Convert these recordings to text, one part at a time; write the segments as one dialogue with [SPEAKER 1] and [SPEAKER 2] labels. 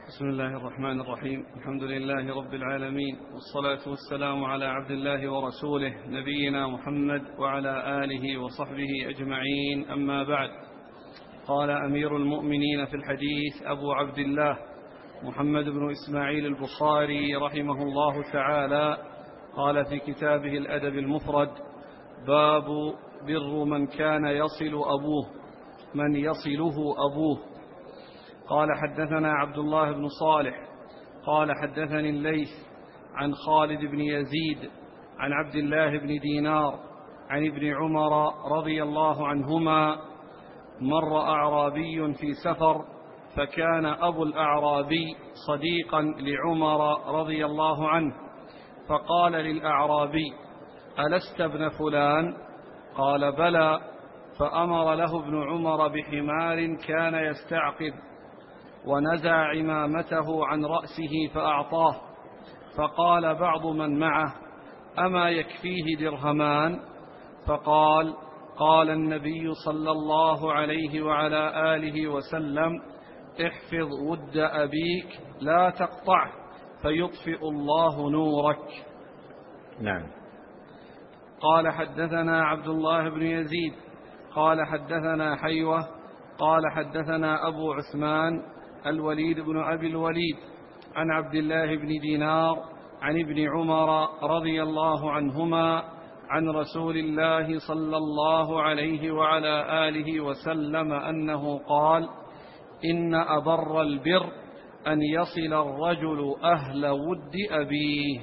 [SPEAKER 1] بسم الله الرحمن الرحيم. الحمد لله رب العالمين، والصلاة والسلام على عبد الله ورسوله نبينا محمد وعلى آله وصحبه أجمعين، أما بعد. قال أمير المؤمنين في الحديث أبو عبد الله محمد بن إسماعيل البخاري رحمه الله تعالى، قال في كتابه الأدب المفرد: باب بر من كان من يصله أبوه. قال حدثنا عبد الله بن صالح قال حدثني الليث عن خالد بن يزيد عن عبد الله بن دينار عن ابن عمر رضي الله عنهما: مر أعرابي في سفر، فكان أبو الأعرابي صديقا لعمر رضي الله عنه، فقال للأعرابي: ألست ابن فلان؟ قال: بلى. فأمر له ابن عمر بحمار كان يستعقب، ونزع عمامته عن رأسه فأعطاه. فقال بعض من معه: أما يكفيه درهمان؟ فقال: قال النبي صلى الله عليه وعلى آله وسلم: احفظ ود أبيك لا تقطعه فيطفئ الله نورك.
[SPEAKER 2] نعم.
[SPEAKER 1] قال حدثنا عبد الله بن يزيد قال حدثنا حيوة قال حدثنا أبو عثمان الوليد بن أبي الوليد عن عبد الله بن دينار عن ابن عمر رضي الله عنهما عن رسول الله صلى الله عليه وعلى آله وسلم أنه قال: إن أبر البر أن يصل الرجل أهل ود أبيه.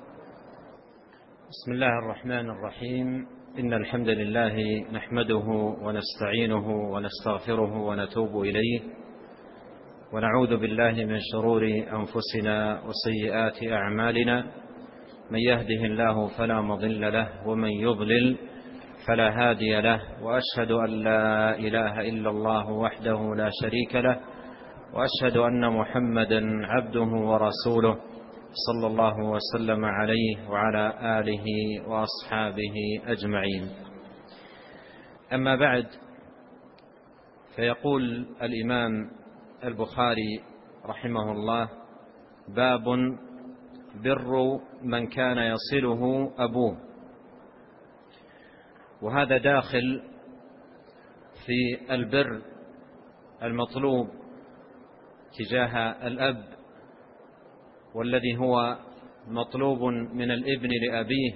[SPEAKER 2] بسم الله الرحمن الرحيم. إن الحمد لله نحمده ونستعينه ونستغفره ونتوب إليه، ونعوذ بالله من شرور أنفسنا وسيئات أعمالنا. من يهده الله فلا مضل له، ومن يضلل فلا هادي له، وأشهد أن لا إله إلا الله وحده لا شريك له، وأشهد أن محمدا عبده ورسوله صلى الله وسلم عليه وعلى آله وأصحابه أجمعين. أما بعد، فيقول الإمام البخاري رحمه الله: باب بر من كان يصله أبوه. وهذا داخل في البر المطلوب تجاه الأب، والذي هو مطلوب من الابن لأبيه،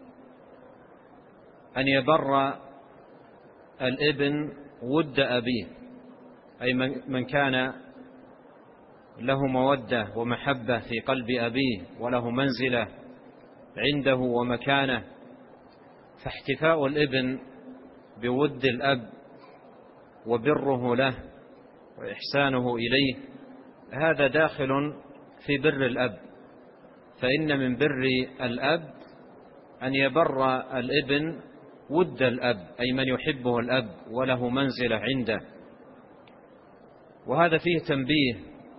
[SPEAKER 2] أن يبر الابن ود أبيه، أي من كان له مودة ومحبة في قلب أبيه وله منزلة عنده ومكانة، فاحتفاء الابن بود الأب وبره له وإحسانه إليه هذا داخل في بر الأب. فإن من بر الأب أن يبر الابن ود الأب، أي من يحبه الأب وله منزلة عنده. وهذا فيه تنبيه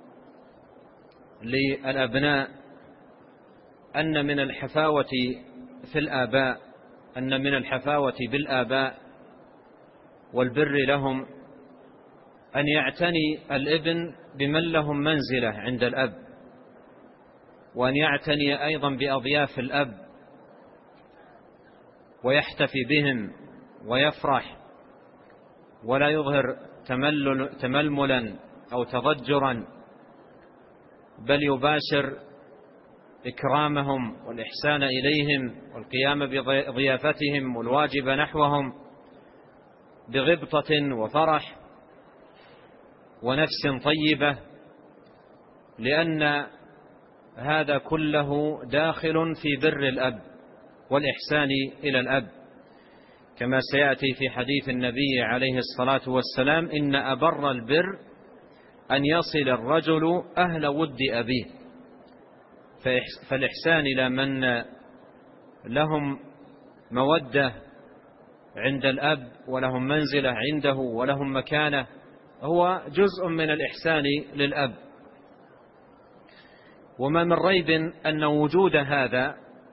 [SPEAKER 2] للأبناء أن من الحفاوة في الآباء، أن من الحفاوة بالآباء والبر لهم أن يعتني الابن بمن لهم منزلة عند الأب، وأن يعتني أيضا بأضياف الأب ويحتفي بهم ويفرح، ولا يظهر تململا أو تضجرا، بل يباشر إكرامهم والإحسان إليهم والقيام بضيافتهم والواجب نحوهم بغبطة وفرح ونفس طيبة، لأن هذا كله داخل في بر الأب والإحسان إلى الأب، كما سيأتي في حديث النبي عليه الصلاة والسلام: إن أبر البر أن يصل الرجل أهل ود أبيه. فالإحسان إلى من لهم مودة عند الأب ولهم منزلة عنده ولهم مكانة هو جزء من الإحسان للأب. وما من ريب أن وجود هذا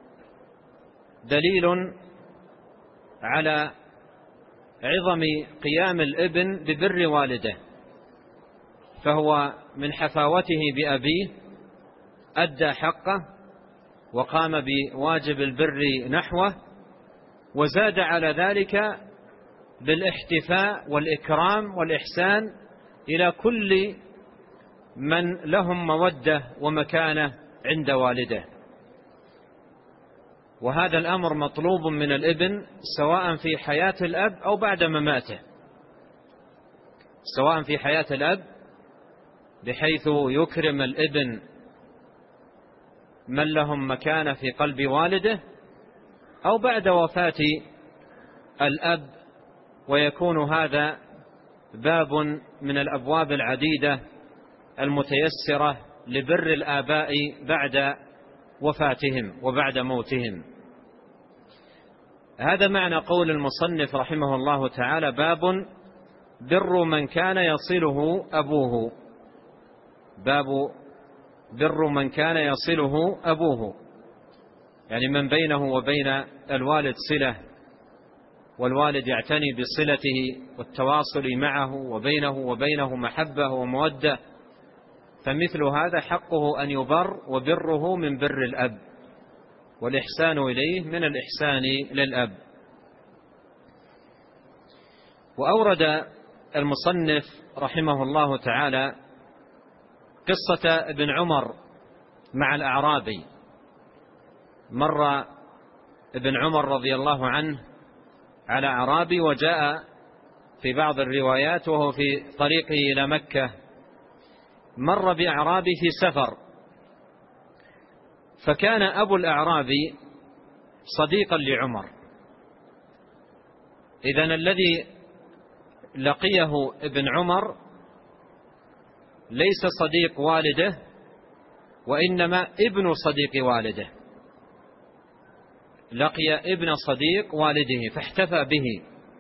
[SPEAKER 2] دليل على عظم قيام الابن ببر والده، فهو من حفاوته بأبيه أدى حقه وقام بواجب البر نحوه، وزاد على ذلك بالاحتفاء والإكرام والإحسان إلى كل من لهم مودة ومكانة عند والده. وهذا الأمر مطلوب من الابن سواء في حياة الأب أو بعد مماته، سواء في حياة الأب بحيث يكرم الابن من لهم مكانة في قلب والده، أو بعد وفاة الأب، ويكون هذا باب من الأبواب العديدة المتيسرة لبر الآباء بعد وفاتهم وبعد موتهم. هذا معنى قول المصنف رحمه الله تعالى: باب بر من كان يصله أبوه. باب بر من كان يصله أبوه، يعني من بينه وبين الوالد صلة، والوالد يعتني بصلته والتواصل معه، وبينه وبينه محبة ومودة، فمثل هذا حقه أن يبر، وبره من بر الأب، والإحسان إليه من الإحسان للأب. وأورد المصنف رحمه الله تعالى قصة ابن عمر مع الأعرابي. مر ابن عمر رضي الله عنه على أعرابي، وجاء في بعض الروايات وهو في طريقه إلى مكة مر بأعرابي في سفر، فكان أبو الأعرابي صديقا لعمر. إذن الذي لقيه ابن عمر ليس صديق والده، وإنما ابن صديق والده، لقي ابن صديق والده فاحتفى به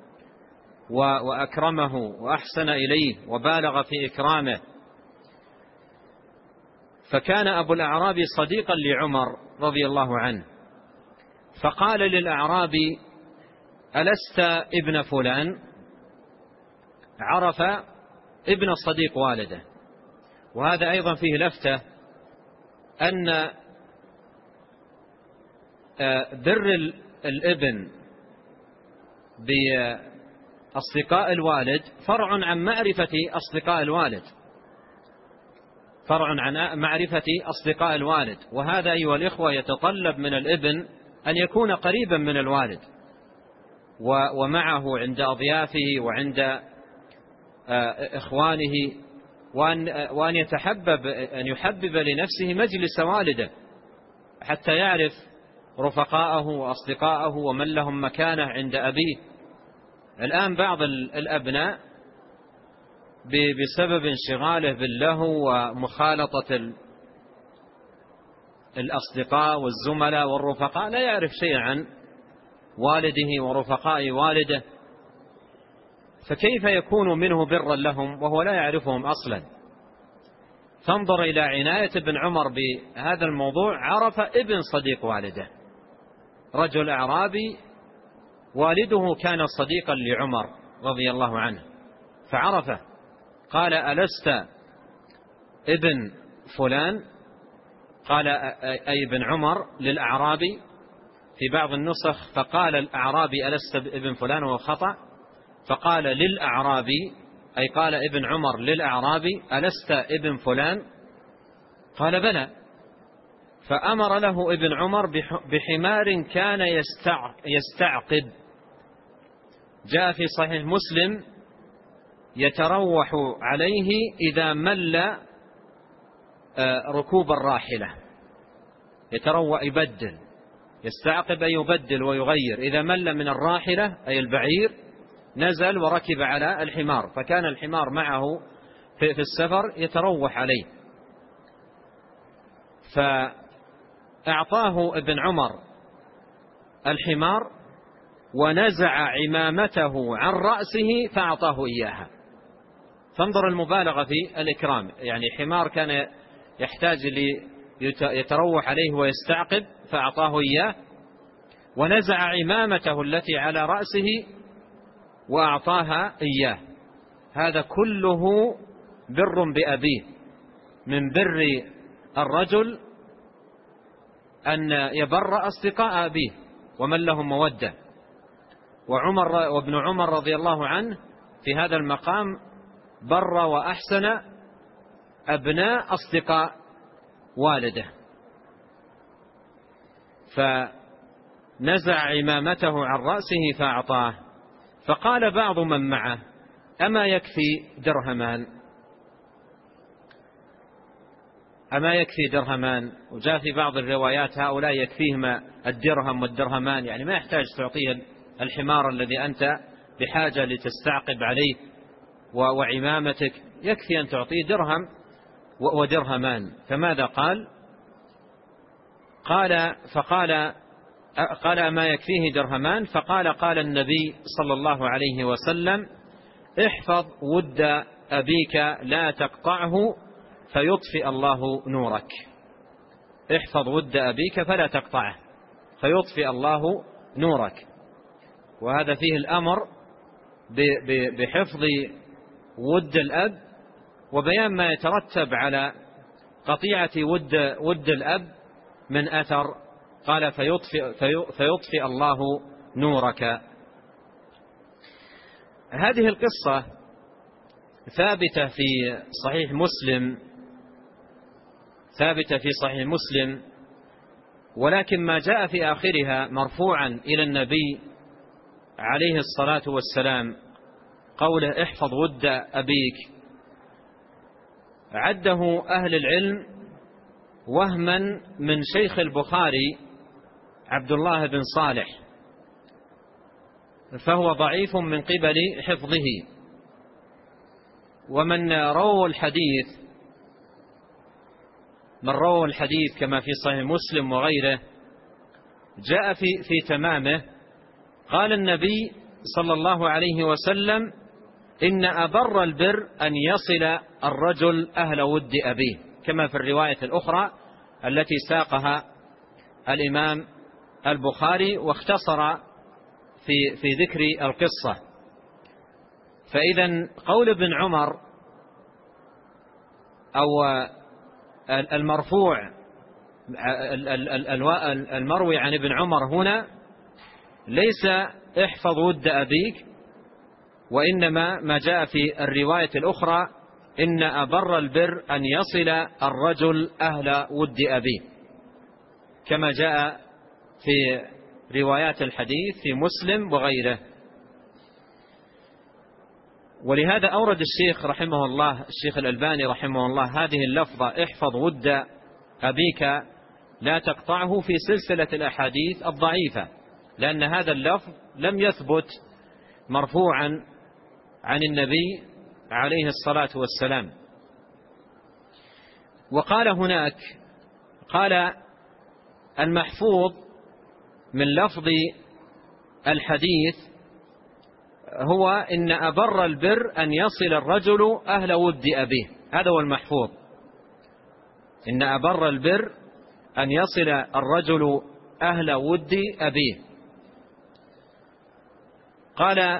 [SPEAKER 2] وأكرمه وأحسن إليه وبالغ في إكرامه. فكان أبو الأعرابي صديقا لعمر رضي الله عنه، فقال للأعرابي: ألست ابن فلان؟ عرف ابن صديق والده. وهذا أيضا فيه لفتة أن بر الابن بأصدقاء الوالد فرع عن معرفة أصدقاء الوالد، فرع عن معرفة أصدقاء الوالد. وهذا أيها الإخوة يتطلب من الابن أن يكون قريبا من الوالد ومعه عند أضيافه وعند إخوانه، وأن يحبب لنفسه مجلس والده حتى يعرف رفقاءه وأصدقاءه ومن لهم مكانة عند أبيه. الآن بعض الأبناء بسبب انشغاله باللهو ومخالطة الأصدقاء والزملاء والرفقاء لا يعرف شيئا عن والده ورفقاء والده، فكيف يكون منه برا لهم وهو لا يعرفهم أصلا؟ فانظر إلى عناية ابن عمر بهذا الموضوع. عرف ابن صديق والده، رجل أعرابي والده كان صديقا لعمر رضي الله عنه فعرفه، قال: ألست ابن فلان؟ قال أي ابن عمر للأعرابي. في بعض النسخ فقال الأعرابي: ألست ابن فلان؟ وهو خطأ، فقال للأعرابي، أي قال ابن عمر للأعرابي: ألست ابن فلان؟ قال: بلى. فأمر له ابن عمر بحمار كان يستعقب، جاء في صحيح مسلم: يتروح عليه إذا مل ركوب الراحلة. يتروح يبدل، يستعقب أي يبدل ويغير. إذا مل من الراحلة أي البعير نزل وركب على الحمار، فكان الحمار معه في السفر يتروح عليه. فأعطاه ابن عمر الحمار ونزع عمامته عن رأسه فأعطاه إياها. فانظر المبالغة في الإكرام، يعني حمار كان يحتاج يتروح عليه ويستعقب فأعطاه إياه، ونزع عمامته التي على رأسه وأعطاها إياه. هذا كله بر بأبيه، من بر الرجل أن يبر أصدقاء أبيه ومن لهم مودة. وابن عمر رضي الله عنه في هذا المقام بر وأحسن أبناء أصدقاء والده، فنزع عمامته عن رأسه فأعطاه. فقال بعض من معه: أما يكفي درهمان؟ أما يكفي درهمان؟ وجاء في بعض الروايات هؤلاء يكفيهما الدرهم والدرهمان، يعني ما يحتاج تعطيه الحمار الذي أنت بحاجة لتستعقب عليه وعمامتك، يكفي أن تعطيه درهم ودرهمان. فماذا قال؟ قال أما يكفيه درهمان؟ قال النبي صلى الله عليه وسلم: احفظ ود أبيك لا تقطعه فيطفئ الله نورك. احفظ ود أبيك فلا تقطعه فيطفئ الله نورك. وهذا فيه الأمر بحفظ ود الأب وبيان ما يترتب على قطيعة ود الأب من أثر. قال فيطفئ الله نورك. هذه القصة ثابتة في صحيح مسلم، ولكن ما جاء في آخرها مرفوعا إلى النبي عليه الصلاة والسلام قوله: احفظ ود أبيك، عده أهل العلم وهما من شيخ البخاري عبد الله بن صالح، فهو ضعيف من قبل حفظه. ومن روى الحديث كما في صحيح مسلم وغيره جاء في تمامه قال النبي صلى الله عليه وسلم: إن أبر البر أن يصل الرجل أهل ود أبيه، كما في الرواية الأخرى التي ساقها الإمام البخاري واختصر في ذكر القصة. فإذا قول ابن عمر أو المرفوع المروي عن ابن عمر هنا ليس احفظ ود أبيك، وإنما ما جاء في الرواية الأخرى: إن أبر البر أن يصل الرجل أهل ود أبيه، كما جاء في روايات الحديث في مسلم وغيره. ولهذا أورد الشيخ الألباني رحمه الله هذه اللفظة: احفظ ود أبيك لا تقطعه، في سلسلة الأحاديث الضعيفة، لأن هذا اللفظ لم يثبت مرفوعا عن النبي عليه الصلاة والسلام. وقال هناك، قال المحفوظ من لفظ الحديث هو إن أبر البر أن يصل الرجل أهل ود أبيه، هذا هو المحفوظ، إن أبر البر أن يصل الرجل أهل ود أبيه. قال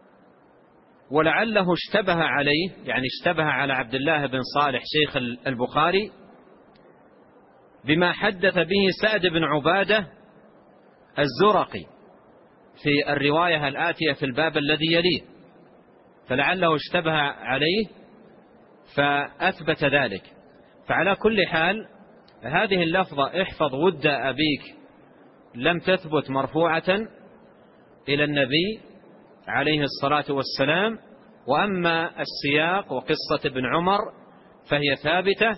[SPEAKER 2] ولعله اشتبه عليه، يعني اشتبه على عبد الله بن صالح شيخ البخاري بما حدث به سعد بن عبادة الزرقي في الرواية الآتية في الباب الذي يليه، فلعله اشتبه عليه فأثبت ذلك. فعلى كل حال هذه اللفظة احفظ ود أبيك لم تثبت مرفوعة إلى النبي عليه الصلاة والسلام، وأما السياق وقصة ابن عمر فهي ثابتة،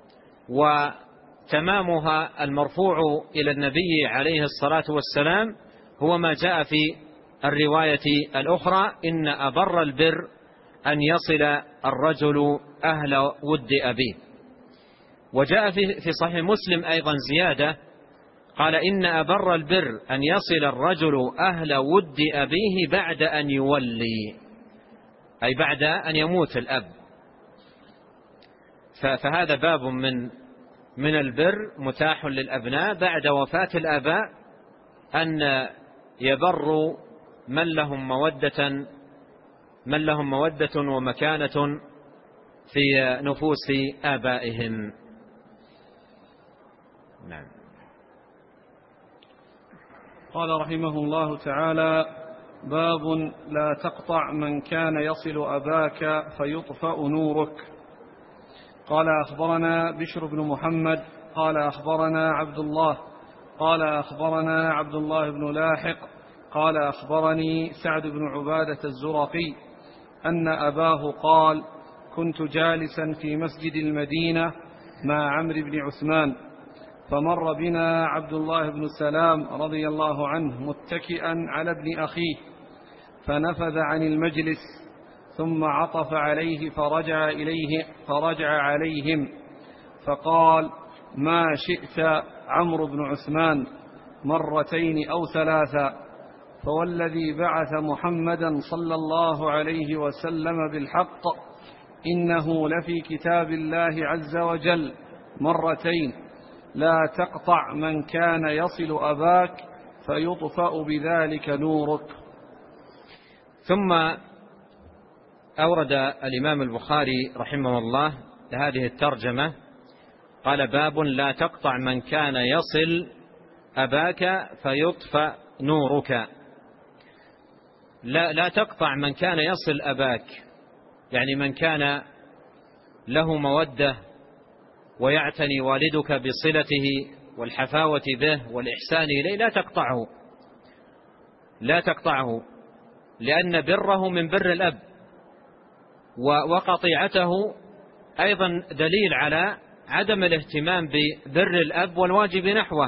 [SPEAKER 2] وتمامها المرفوع إلى النبي عليه الصلاة والسلام هو ما جاء في الرواية الأخرى: إن أبر البر أن يصل الرجل أهل ود أبيه. وجاء في صحيح مسلم أيضا زيادة، قال إن أبر البر أن يصل الرجل أهل ود أبيه بعد أن يولي، أي بعد أن يموت الأب. فهذا باب من البر متاح للأبناء بعد وفاة الآباء، أن يبروا من لهم مودة ومكانة في نفوس آبائهم. نعم.
[SPEAKER 1] قال رحمه الله تعالى: باب لا تقطع من كان يصل أباك فيطفأ نورك. قال أخبرنا بشر بن محمد قال أخبرنا عبد الله قال أخبرنا عبد الله بن لاحق قال أخبرني سعد بن عبادة الزرقي أن أباه قال: كنت جالسا في مسجد المدينة مع عمرو بن عثمان، فمر بنا عبد الله بن سلام رضي الله عنه متكئا على ابن أخيه، فنفذ عن المجلس ثم عطف عليه فرجع عليهم فقال: ما شئت عمرو بن عثمان، مرتين أو ثلاثا، فوالذي بعث محمدا صلى الله عليه وسلم بالحق إنه لفي كتاب الله عز وجل مرتين: لا تقطع من كان يصل أباك فيطفأ بذلك نورك.
[SPEAKER 2] ثم أورد الإمام البخاري رحمه الله هذه الترجمة، قال: باب لا تقطع من كان يصل أباك فيطفأ نورك. لا تقطع من كان يصل أباك، يعني من كان له مودة ويعتني والدك بصلته والحفاوة به والإحسان إليه، لا تقطعه، لأن بره من بر الأب، وقطيعته أيضا دليل على عدم الاهتمام ببر الأب والواجب نحوه.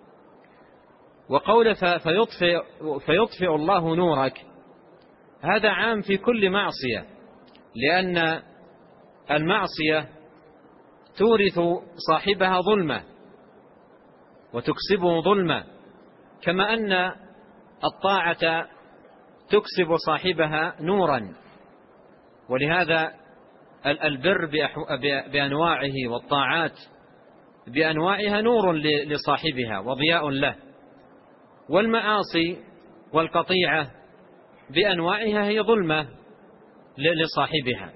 [SPEAKER 2] وقول فيطفئ الله نورك هذا عام في كل معصية، لأن المعصية تورث صاحبها ظلمة وتكسبه ظلمة، كما أن الطاعة تكسب صاحبها نورا. ولهذا البر بأنواعه والطاعات بأنواعها نور لصاحبها وضياء له، والمعاصي والقطيعة بأنواعها هي ظلمة لصاحبها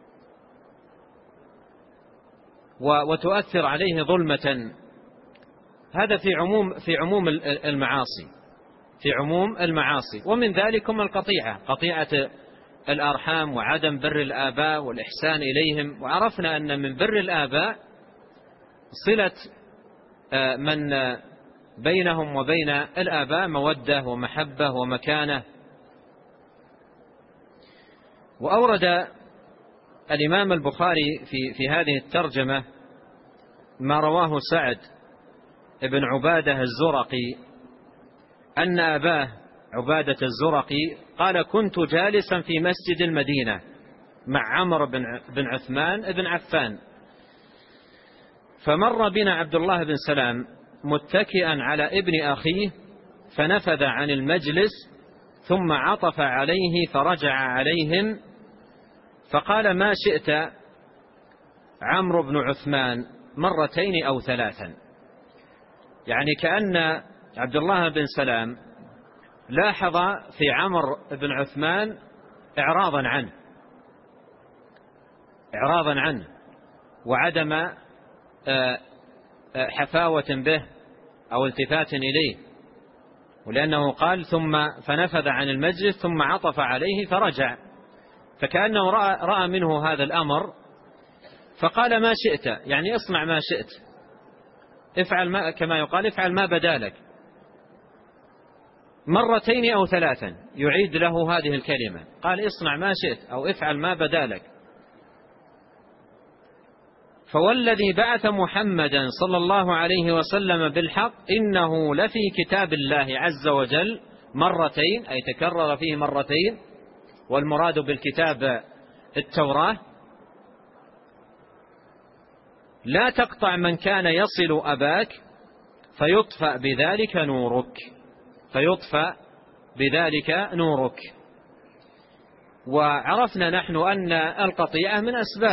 [SPEAKER 2] وتؤثر عليه ظلمة. هذا في عموم المعاصي، ومن ذلكم القطيعة، قطيعة الأرحام وعدم بر الآباء والإحسان إليهم. وعرفنا أن من بر الآباء صلة من بينهم وبين الآباء مودة ومحبة ومكانة. وأورد الإمام البخاري في هذه الترجمة ما رواه سعد بن عبادة الزرقي أن أباه عبادة الزرقي قال: كنت جالسا في مسجد المدينة مع عمرو بن عثمان بن عفان، فمر بنا عبد الله بن سلام متكئا على ابن أخيه، فنفذ عن المجلس ثم عطف عليه فرجع عليهم فقال: ما شئت عمرو بن عثمان، مرتين أو ثلاثا. يعني كأن عبد الله بن سلام لاحظ في عمرو بن عثمان إعراضا عنه وعدم حفاوة به أو التفات إليه، ولأنه قال فنفذ عن المجلس ثم عطف عليه فرجع، فكأنه رأى منه هذا الأمر فقال: ما شئت، يعني اصنع ما شئت، افعل ما، كما يقال افعل ما بدالك، مرتين أو ثلاثا، يعيد له هذه الكلمة، قال: اصنع ما شئت أو افعل ما بدالك. فوالذي بعث محمدا صلى الله عليه وسلم بالحق إنه لفي كتاب الله عز وجل مرتين، أي تكرر فيه مرتين، والمراد بالكتاب التوراة: لا تقطع من كان يصل أباك فيطفأ بذلك نورك. وعرفنا نحن أن القطيعة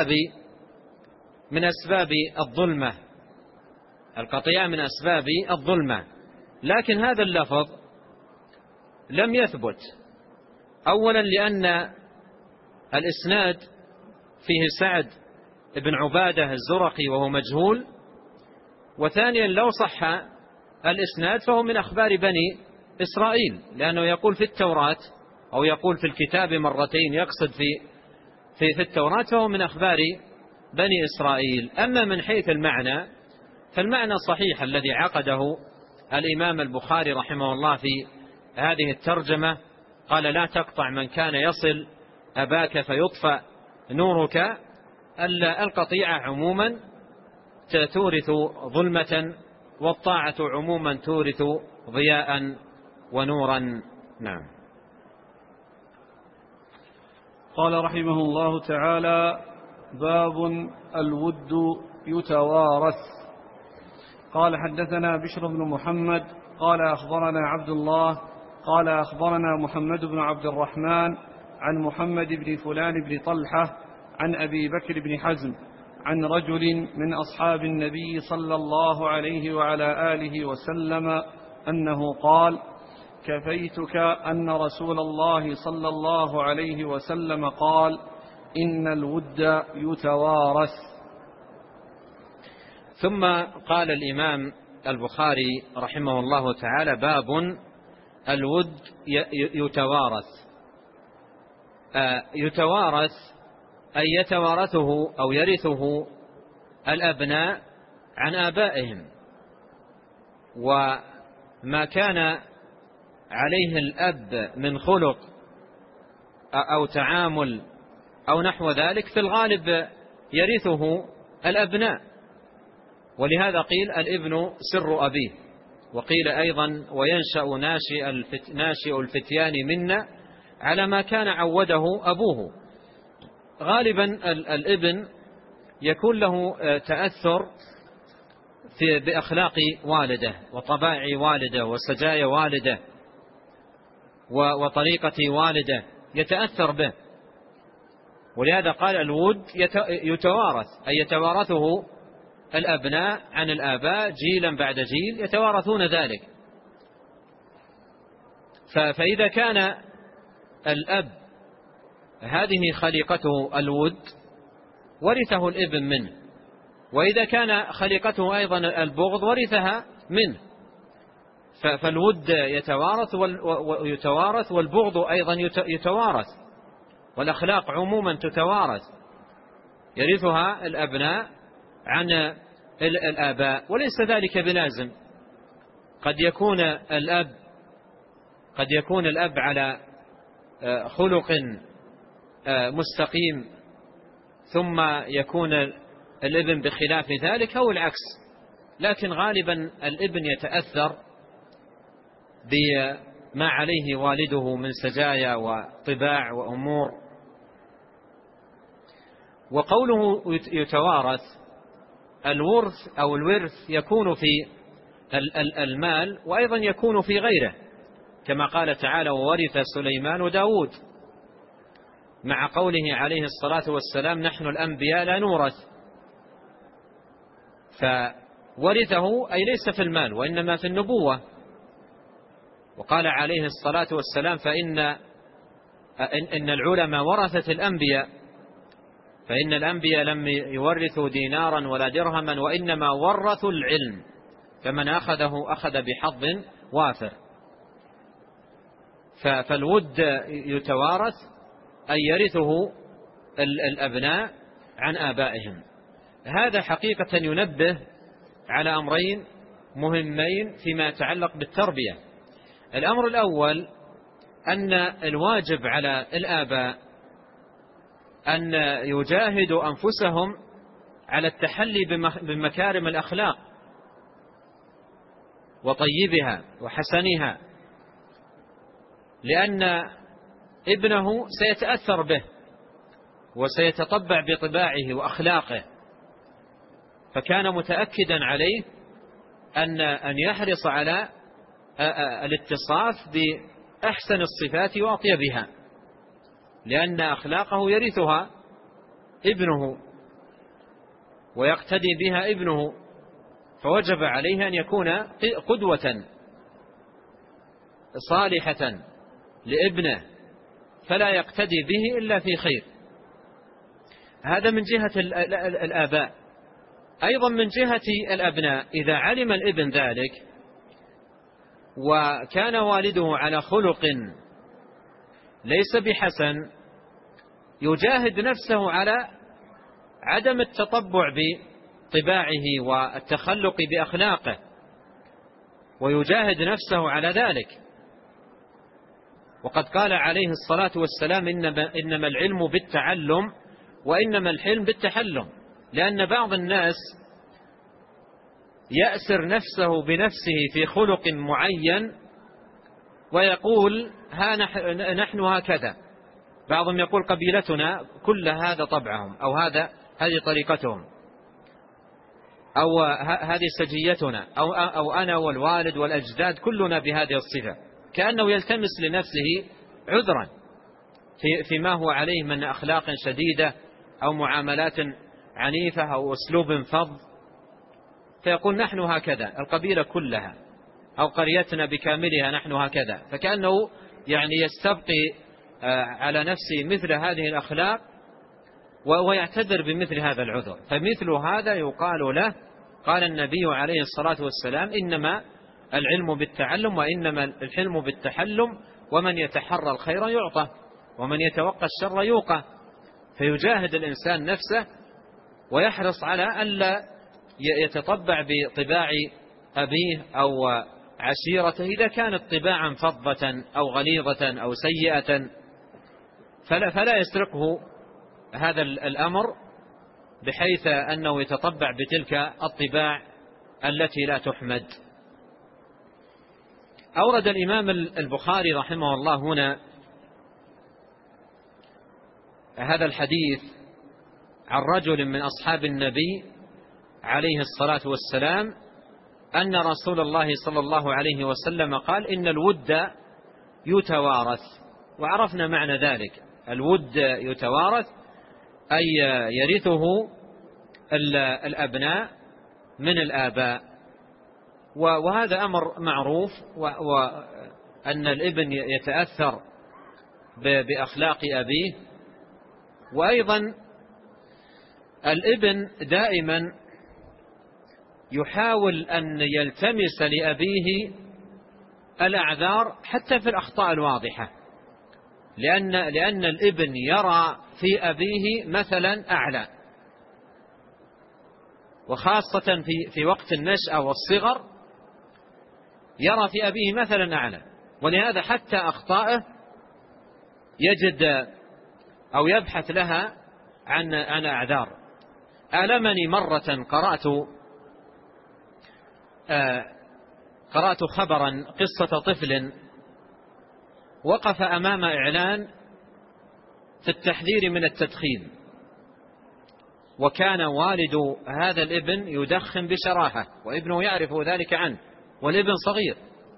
[SPEAKER 2] من أسباب الظلمة، القطيعة من أسباب الظلمة، لكن هذا اللفظ لم يثبت، أولا لأن الإسناد فيه سعد بن عبادة الزرقي وهو مجهول. وثانيا لو صح الإسناد فهو من أخبار بني إسرائيل، لأنه يقول في التوراة أو يقول في الكتاب مرتين، يقصد في التوراة، فهو من أخبار بني إسرائيل. أما من حيث المعنى فالمعنى صحيح الذي عقده الإمام البخاري رحمه الله في هذه الترجمة، قال لا تقطع من كان يصل أباك فيطفأ نورك. القطيعة عموما تورث ظلمة، والطاعة عموما تورث ضياء ونورا. نعم.
[SPEAKER 1] قال رحمه الله تعالى: باب الود يتوارث. قال حدثنا بشر بن محمد قال أخبرنا عبد الله قال أخبرنا محمد بن عبد الرحمن عن محمد بن فلان بن طلحة عن أبي بكر بن حزم عن رجل من أصحاب النبي صلى الله عليه وعلى آله وسلم أنه قال: كفيتك أن رسول الله صلى الله عليه وسلم قال: إن الود يتوارث.
[SPEAKER 2] ثم قال الإمام البخاري رحمه الله تعالى: باب الود يتوارث. يتوارث أي يتوارثه أو يرثه الأبناء عن آبائهم، وما كان عليه الأب من خلق أو تعامل أو نحو ذلك في الغالب يرثه الأبناء. ولهذا قيل الابن سر أبيه، وقيل أيضا وينشأ ناشئ الفتيان منا على ما كان عوده أبوه. غالبا الابن يكون له تأثر بأخلاق والده وطبائع والده وسجايا والده وطريقة والده، يتأثر به. ولهذا قال الود يتوارث، أي يتوارثه الأبناء عن الآباء جيلا بعد جيل، يتوارثون ذلك. فإذا كان الأب هذه خليقته الود ورثه الابن منه، وإذا كان خليقته أيضا البغض ورثها منه. فالود يتوارث والبغض أيضا يتوارث، والأخلاق عموما تتوارث، يرثها الأبناء عن الآباء. وليس ذلك بلازم، قد يكون الأب على خلق مستقيم ثم يكون الابن بخلاف ذلك أو العكس، لكن غالبا الابن يتأثر بما عليه والده من سجايا وطباع وأمور. وقوله يتوارث، الورث أو الورث يكون في المال وأيضا يكون في غيره، كما قال تعالى: وورث سليمان داود، مع قوله عليه الصلاة والسلام: نحن الأنبياء لا نورث. فورثه أي ليس في المال وإنما في النبوة. وقال عليه الصلاة والسلام: إن العلماء ورثة الأنبياء، فإن الأنبياء لم يورثوا دينارا ولا درهما وإنما ورثوا العلم، فمن أخذه أخذ بحظ وافر. فالود يتوارث أي يرثه الأبناء عن آبائهم. هذا حقيقة ينبه على أمرين مهمين فيما يتعلق بالتربية. الأمر الأول أن الواجب على الآباء أن يجاهدوا أنفسهم على التحلي بمكارم الأخلاق وطيبها وحسنها، لأن ابنه سيتأثر به وسيتطبع بطباعه وأخلاقه، فكان متأكدا عليه أن يحرص على الاتصاف بأحسن الصفات وأطيبها، لأن أخلاقه يرثها ابنه ويقتدي بها ابنه، فوجب عليه أن يكون قدوة صالحة لابنه، فلا يقتدي به إلا في خير. هذا من جهة الآباء. أيضا من جهة الأبناء، إذا علم الابن ذلك وكان والده على خلق ليس بحسن، يجاهد نفسه على عدم التطبع بطباعه والتخلق بأخلاقه، ويجاهد نفسه على ذلك. وقد قال عليه الصلاة والسلام: إنما العلم بالتعلم وإنما الحلم بالتحلم. لأن بعض الناس يأسر نفسه بنفسه في خلق معين ويقول نحن هكذا. بعضهم يقول قبيلتنا كل هذا طبعهم، أو هذه طريقتهم، أو هذه سجيتنا، أو أنا والوالد والأجداد كلنا بهذه الصفة، كأنه يلتمس لنفسه عذرا فيما هو عليه من أخلاق شديدة أو معاملات عنيفة أو أسلوب فظ، فيقول نحن هكذا، القبيلة كلها أو قريتنا بكاملها نحن هكذا، فكأنه يعني يستبقي على نفسه مثل هذه الأخلاق ويعتذر بمثل هذا العذر. فمثل هذا يقال له، قال النبي عليه الصلاة والسلام: إنما العلم بالتعلم وإنما الحلم بالتحلم، ومن يتحرى الخير يعطى ومن يتوقى الشر يوقى. فيجاهد الإنسان نفسه ويحرص على ألا يتطبع بطباع أبيه أو عشيرته إذا كانت طباعا فظة أو غليظة أو سيئة، فلا يسرقه هذا الأمر بحيث أنه يتطبع بتلك الطباع التي لا تحمد. أورد الإمام البخاري رحمه الله هنا هذا الحديث عن رجل من أصحاب النبي عليه الصلاة والسلام أن رسول الله صلى الله عليه وسلم قال: إن الود يتوارث. وعرفنا معنى ذلك، الود يتوارث أي يرثه الأبناء من الآباء. وهذا أمر معروف، وأن الابن يتأثر بأخلاق أبيه. وأيضا الابن دائما يحاول أن يلتمس لأبيه الأعذار حتى في الأخطاء الواضحة، لأن الابن يرى في أبيه مثلا أعلى، وخاصة في وقت النشأة والصغر يرى في أبيه مثلا أعلى، ولهذا حتى أخطائه يجد أو يبحث لها عن أعذار. ألمني مرة قرأت خبرا، قصة طفل وقف أمام إعلان في التحذير من التدخين، وكان والد هذا الابن يدخن بشراهة، وابنه يعرف ذلك عنه، والابن صغير.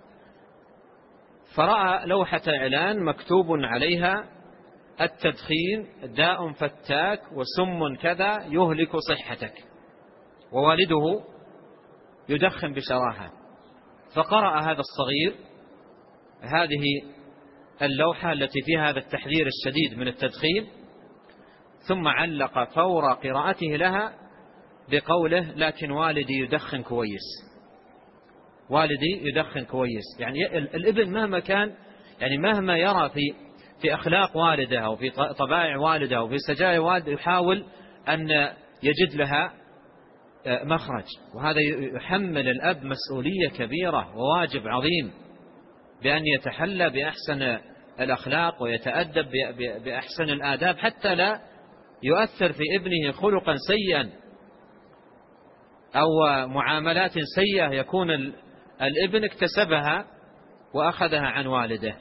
[SPEAKER 2] فرأى لوحة إعلان مكتوب عليها: التدخين داء فتاك وسم كذا يهلك صحتك، ووالده يدخن بشراهة. فقرأ هذا الصغير هذه اللوحة التي فيها هذا التحذير الشديد من التدخين، ثم علق فور قراءته لها بقوله: لكن والدي يدخن كويس، والدي يدخن كويس. يعني الابن مهما كان، يعني مهما يرى في أخلاق والده أو في طبائع والده أو في سجايا والده، يحاول أن يجد لها مخرج. وهذا يحمل الأب مسؤولية كبيرة وواجب عظيم بأن يتحلى بأحسن الأخلاق ويتأدب بأحسن الآداب، حتى لا يؤثر في ابنه خلقا سيئا أو معاملات سيئة يكون الابن اكتسبها وأخذها عن والده.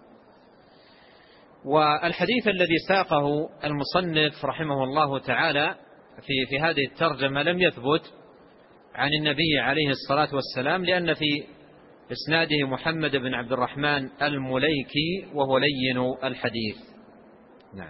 [SPEAKER 2] والحديث الذي ساقه المصنف رحمه الله تعالى في هذه الترجمة لم يثبت عن النبي عليه الصلاة والسلام، لأن في إسناده محمد بن عبد الرحمن المليكي وهو لين الحديث. نعم.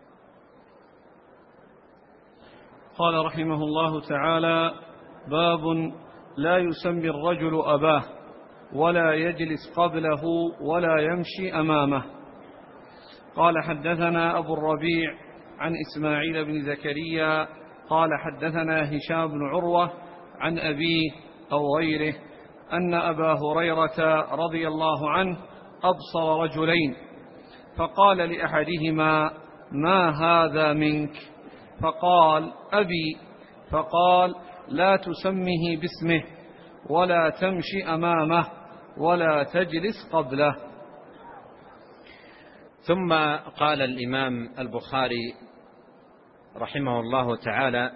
[SPEAKER 1] قال رحمه الله تعالى: باب لا يسمي الرجل أباه ولا يجلس قبله ولا يمشي أمامه. قال: حدثنا أبو الربيع عن إسماعيل بن زكريا قال حدثنا هشام بن عروة عن أبيه أو غيره أن أبا هريرة رضي الله عنه أبصر رجلين فقال لأحدهما ما هذا منك؟ فقال أبي. فقال لا تسمه باسمه ولا تمشي أمامه ولا تجلس قبله.
[SPEAKER 2] ثم قال الإمام البخاري رحمه الله تعالى: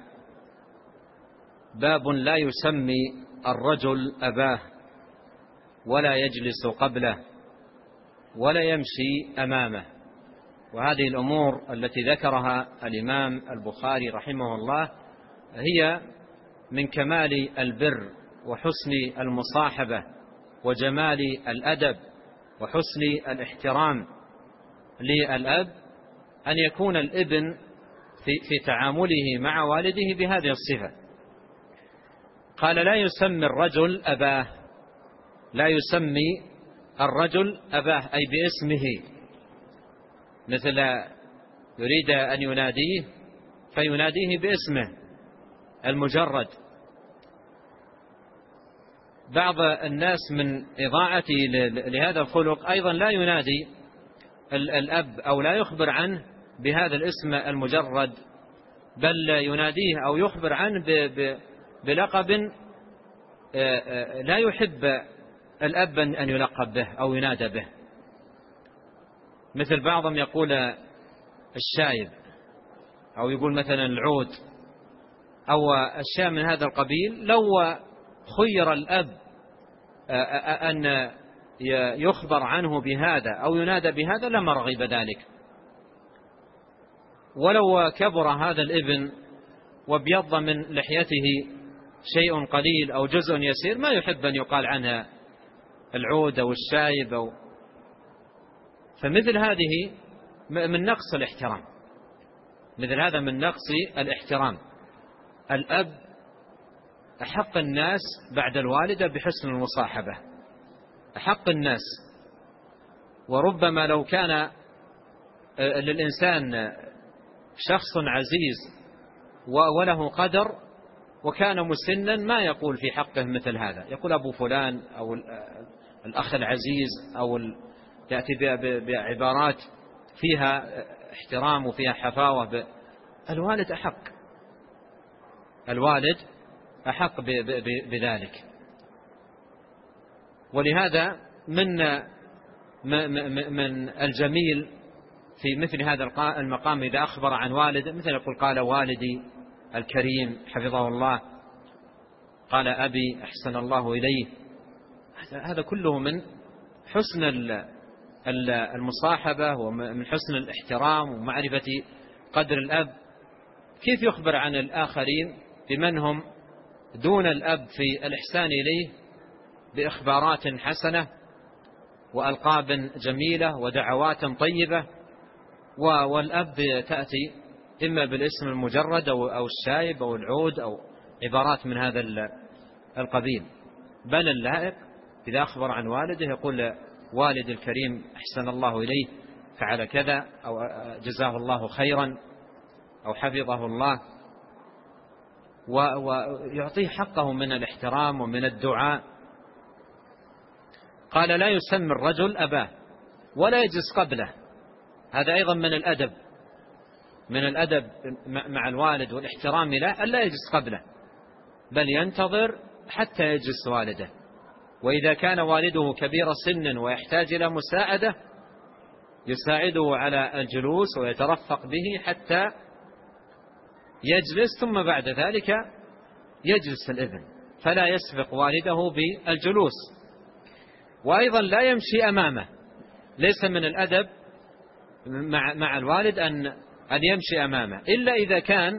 [SPEAKER 2] باب لا يسمي الرجل أباه ولا يجلس قبله ولا يمشي أمامه. وهذه الأمور التي ذكرها الإمام البخاري رحمه الله هي من كمال البر وحسن المصاحبة وجمال الأدب وحسن الاحترام للأب أن يكون الابن في تعامله مع والده بهذه الصفة. قال لا يسمي الرجل أباه، لا يسمي الرجل أباه أي باسمه، مثل يريد أن يناديه فيناديه باسمه المجرد. بعض الناس من إضاعته لهذا الخلق أيضا لا ينادي الأب أو لا يخبر عنه بهذا الاسم المجرد، بل يناديه أو يخبر عنه بلقب لا يحب الأب أن يلقب به أو ينادى به. مثل بعضهم يقول الشايب أو يقول مثلا العود أو أشياء من هذا القبيل. لو خير الأب أن يخبر عنه بهذا أو ينادى بهذا لما رغب ذلك. ولو كبر هذا الابن وابيض من لحيته شيء قليل أو جزء يسير ما يحب أن يقال عنها العود أو الشايب فمثل هذه من نقص الاحترام، مثل هذا من نقص الاحترام. الأب أحق الناس بعد الوالدة بحسن المصاحبة، أحق الناس. وربما لو كان للإنسان شخص عزيز وله قدر وكان مسنا ما يقول في حقه مثل هذا، يقول أبو فلان أو الأخ العزيز أو يأتي بعبارات فيها احترام وفيها حفاوة. الوالد أحق، الوالد أحق بذلك. ولهذا من الجميل في مثل هذا المقام إذا أخبر عن والده، مثل يقول قال والدي الكريم حفظه الله، قال أبي أحسن الله إليه. هذا كله من حسن المصاحبة ومن حسن الاحترام ومعرفة قدر الأب. كيف يخبر عن الآخرين بمن هم دون الأب في الإحسان إليه بإخبارات حسنة وألقاب جميلة ودعوات طيبة، والأب تأتي إما بالاسم المجرد أو الشايب أو العود أو عبارات من هذا القبيل. بل اللائق إذا أخبر عن والده يقول والد الكريم أحسن الله إليه فعل كذا أو جزاه الله خيرا أو حفظه الله، ويعطيه حقه من الاحترام ومن الدعاء. قال لا يسمي الرجل أباه ولا يجلس قبله. هذا أيضا من الأدب، من الأدب مع الوالد والاحترام له ألا يجلس قبله، بل ينتظر حتى يجلس والده. وإذا كان والده كبير سن ويحتاج إلى مساعدة يساعده على الجلوس ويترفق به حتى يجلس، ثم بعد ذلك يجلس الابن، فلا يسبق والده بالجلوس. وأيضا لا يمشي أمامه. ليس من الأدب مع الوالد أن يمشي أمامه إلا إذا كان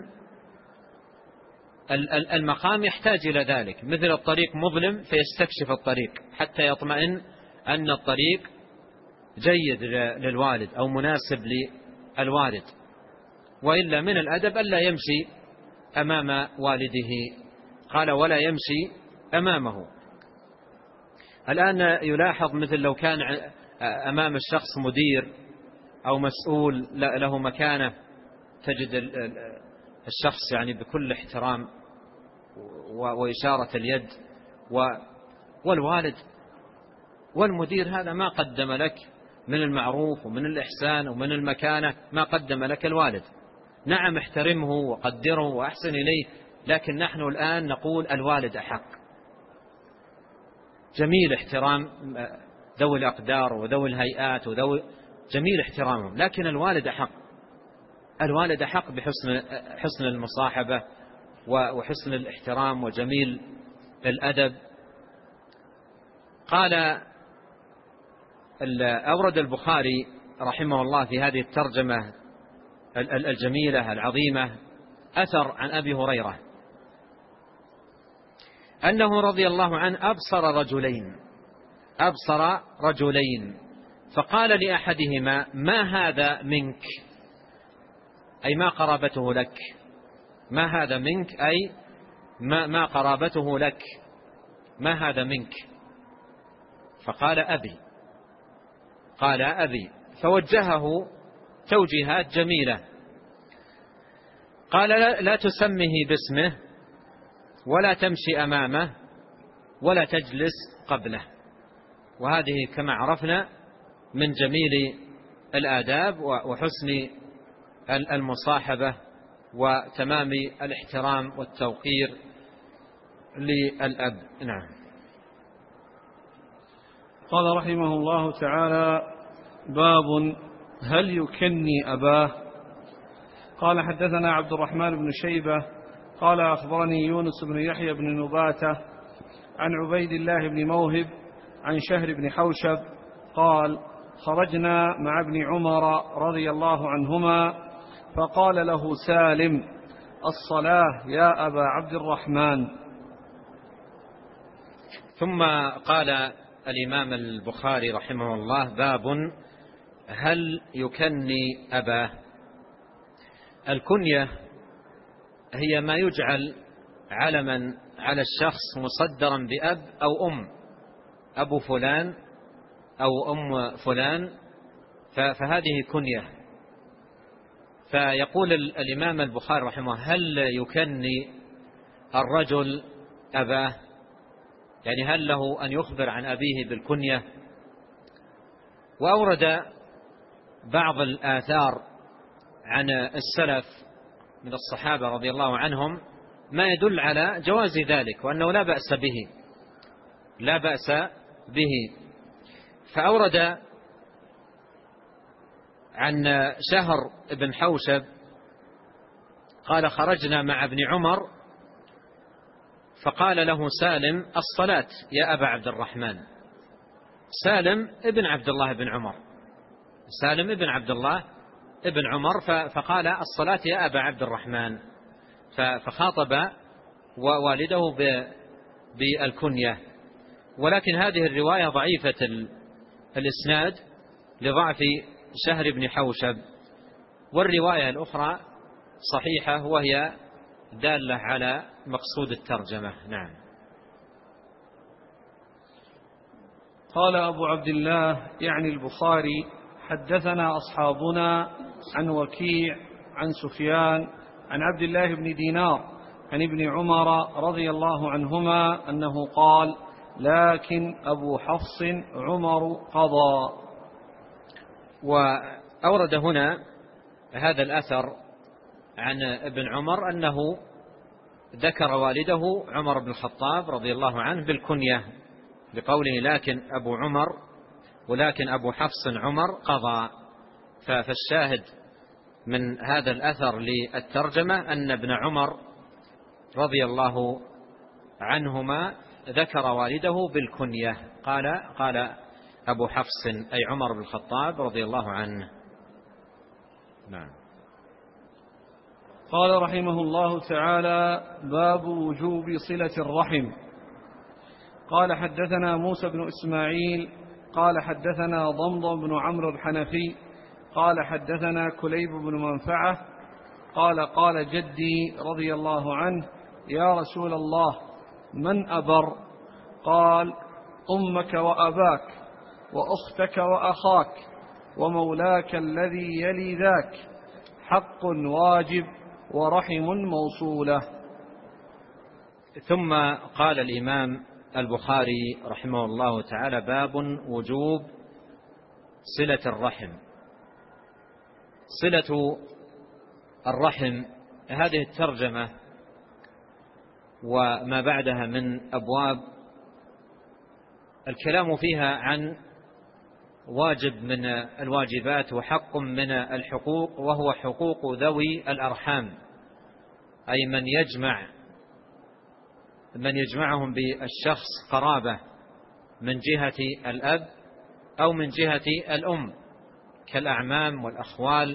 [SPEAKER 2] المقام يحتاج إلى ذلك، مثل الطريق مظلم فيستكشف الطريق حتى يطمئن أن الطريق جيد للوالد أو مناسب للوالد. وإلا من الأدب ألا يمشي أمام والده. قال ولا يمشي أمامه. الآن يلاحظ مثل لو كان أمام الشخص مدير أو مسؤول له مكانة تجد الشخص يعني بكل احترام وإشارة اليد، والوالد والمدير هذا ما قدم لك من المعروف ومن الإحسان ومن المكانة ما قدم لك الوالد. نعم احترمه وقدره وأحسن إليه، لكن نحن الآن نقول الوالد أحق. جميل احترام ذوي الأقدار وذوي الهيئات جميل احترامهم، لكن الوالد أحق. الوالد أحق بحسن المصاحبة وحسن الاحترام وجميل الأدب. قال أورد البخاري رحمه الله في هذه الترجمة الجميلة العظيمة أثر عن أبي هريرة أنه رضي الله عنه أبصر رجلين فقال لأحدهما: ما هذا منك؟ أي ما قرابته لك. ما هذا منك أي ما قرابته لك، ما هذا منك؟ فقال: أبي. قال: أبي. فوجهه توجيهات جميلة. قال: لا تسمه باسمه، ولا تمشي أمامه، ولا تجلس قبله. وهذه كما عرفنا من جميل الآداب وحسن المصاحبة وتمام الاحترام والتوقير للأب. نعم.
[SPEAKER 1] قال رحمه الله تعالى: باب هل يكني أباه. قال: حدثنا عبد الرحمن بن شيبة قال: أخبرني يونس بن يحيى بن نباتة عن عبيد الله بن موهب عن شهر بن حوشب قال: خرجنا مع ابن عمر رضي الله عنهما فقال له سالم: الصلاة يا أبا عبد الرحمن.
[SPEAKER 2] ثم قال الإمام البخاري رحمه الله: باب هل يكني أباه. الكنية هي ما يجعل علما على الشخص مصدرا بأب أو أم، أبو فلان أو أم فلان، فهذه كنية. فيقول الإمام البخاري رحمه: هل يكني الرجل أباه؟ يعني هل له أن يخبر عن أبيه بالكنية؟ وأورد بعض الآثار عن السلف من الصحابة رضي الله عنهم ما يدل على جواز ذلك، وأنه لا بأس به. فأورد عن شهر بن حوشب قال: خرجنا مع ابن عمر فقال له سالم: الصلاة يا أبا عبد الرحمن. سالم ابن عبد الله بن عمر، سالم ابن عبد الله ابن عمر، فقال: الصلاة يا أبا عبد الرحمن، فخاطب والده بالكنية. ولكن هذه الرواية ضعيفة الإسناد لضعف شهر بن حوشب، والرواية الأخرى صحيحة وهي دالة على مقصود الترجمة. نعم.
[SPEAKER 1] قال أبو عبد الله يعني البخاري: حدثنا أصحابنا عن وكيع عن سفيان عن عبد الله بن دينار عن ابن عمر رضي الله عنهما أنه قال: لكن أبو حفص عمر قضى.
[SPEAKER 2] وأورد هنا هذا الأثر عن ابن عمر أنه ذكر والده عمر بن الخطاب رضي الله عنه بالكنية بقوله: لكن أبو عمر، ولكن أبو حفص عمر قضى. فالشاهد من هذا الأثر للترجمة أن ابن عمر رضي الله عنهما ذكر والده بالكنية، قال أبو حفص أي عمر بن الخطاب رضي الله عنه. نعم.
[SPEAKER 1] قال رحمه الله تعالى: باب وجوب صلة الرحم. قال: حدثنا موسى بن إسماعيل قال: حدثنا ضمضم بن عمرو الحنفي قال: حدثنا كليب بن منفعة قال: قال جدي رضي الله عنه: يا رسول الله، من أبر؟ قال: أمك وأباك وأختك وأخاك ومولاك الذي يلي ذاك، حق واجب ورحم موصولة.
[SPEAKER 2] ثم قال الإمام البخاري رحمه الله تعالى: باب وجوب صلة الرحم. صلة الرحم، هذه الترجمة وما بعدها من أبواب الكلام فيها عن واجب من الواجبات وحق من الحقوق، وهو حقوق ذوي الأرحام، أي من يجمعهم بالشخص قرابة من جهة الأب أو من جهة الأم، كالأعمام والأخوال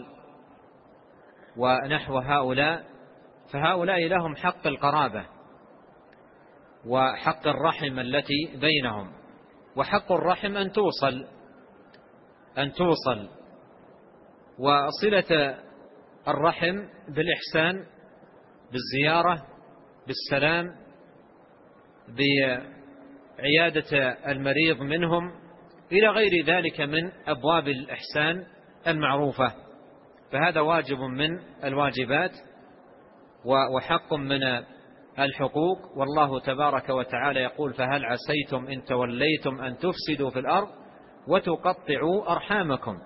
[SPEAKER 2] ونحو هؤلاء، فهؤلاء لهم حق القرابة وحق الرحم التي بينهم. وحق الرحم أن توصل وصلة الرحم بالإحسان، بالزيارة، بالسلام، بعيادة المريض منهم، إلى غير ذلك من أبواب الإحسان المعروفة. فهذا واجب من الواجبات وحق من الحقوق. والله تبارك وتعالى يقول: فهل عسيتم إن توليتم أن تفسدوا في الأرض وتقطعوا أرحامكم.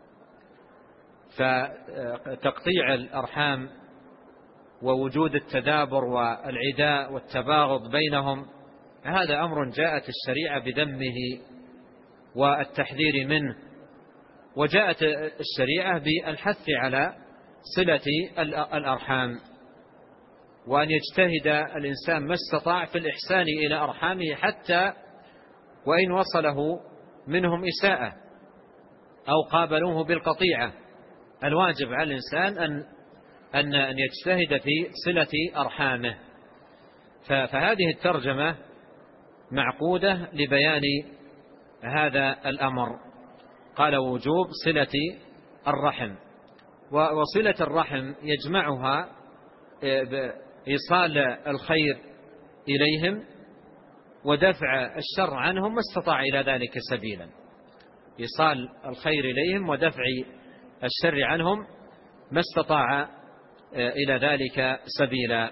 [SPEAKER 2] فتقطيع الأرحام ووجود التدابر والعداء والتباغض بينهم، هذا أمر جاءت الشريعة بذمه والتحذير منه، وجاءت الشريعة بالحث على صلة الأرحام، وأن يجتهد الإنسان ما استطاع في الإحسان إلى أرحامه، حتى وإن وصله منهم إساءة أو قابلوه بالقطيعة. الواجب على الإنسان أن يجتهد في صلة أرحامه. فهذه الترجمة معقودة لبيان هذا الأمر. قال: وجوب صلة الرحم. وصلة الرحم يجمعها إيصال الخير إليهم ودفع الشر عنهم ما استطاع إلى ذلك سبيلا. إيصال الخير إليهم ودفع الشر عنهم ما استطاع إلى ذلك سبيلا.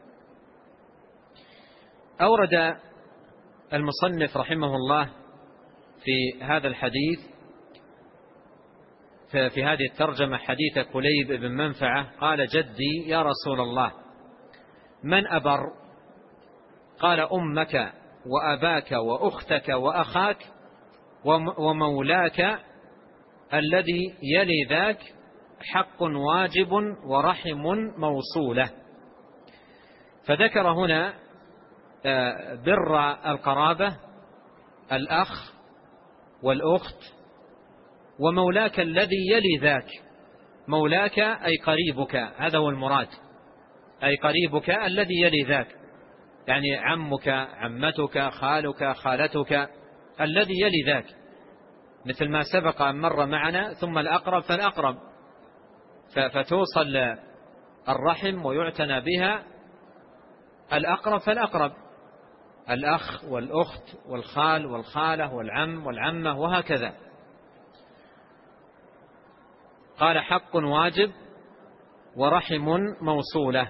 [SPEAKER 2] أورد المصنف رحمه الله في هذا الحديث، في هذه الترجمة، حديث كليب بن منفعة قال: جدي يا رسول الله من أبر؟ قال: أمك وأباك وأختك وأخاك ومولاك الذي يلي ذاك، حق واجب ورحم موصولة. فذكر هنا بر القرابة، الأخ والأخت، ومولاك الذي يلي ذاك. مولاك أي قريبك، هذا هو المراد، أي قريبك الذي يلي ذاك، يعني عمك، عمتك، خالك، خالتك، الذي يلي ذاك، مثل ما سبق أن مر معنا. ثم الأقرب فالأقرب، فتوصل الرحم ويعتنى بها الأقرب فالأقرب، الأخ والأخت والخال والخالة والعم والعمة وهكذا. قال: حق واجب ورحم موصولة.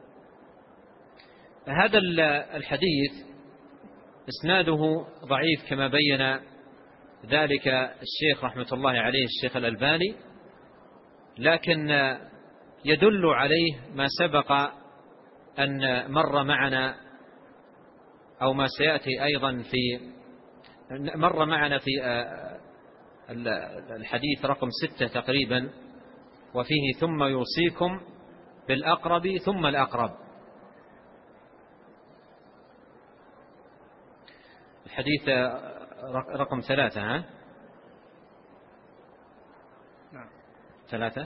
[SPEAKER 2] هذا الحديث إسناده ضعيف كما بين ذلك الشيخ رحمة الله عليه الشيخ الألباني، لكن يدل عليه ما سبق أن مر معنا، أو ما سيأتي أيضا مر معنا في الحديث رقم 6 تقريبا، وفيه: ثم يوصيكم بالأقرب ثم الأقرب. الحديث رقم 3. نعم 3.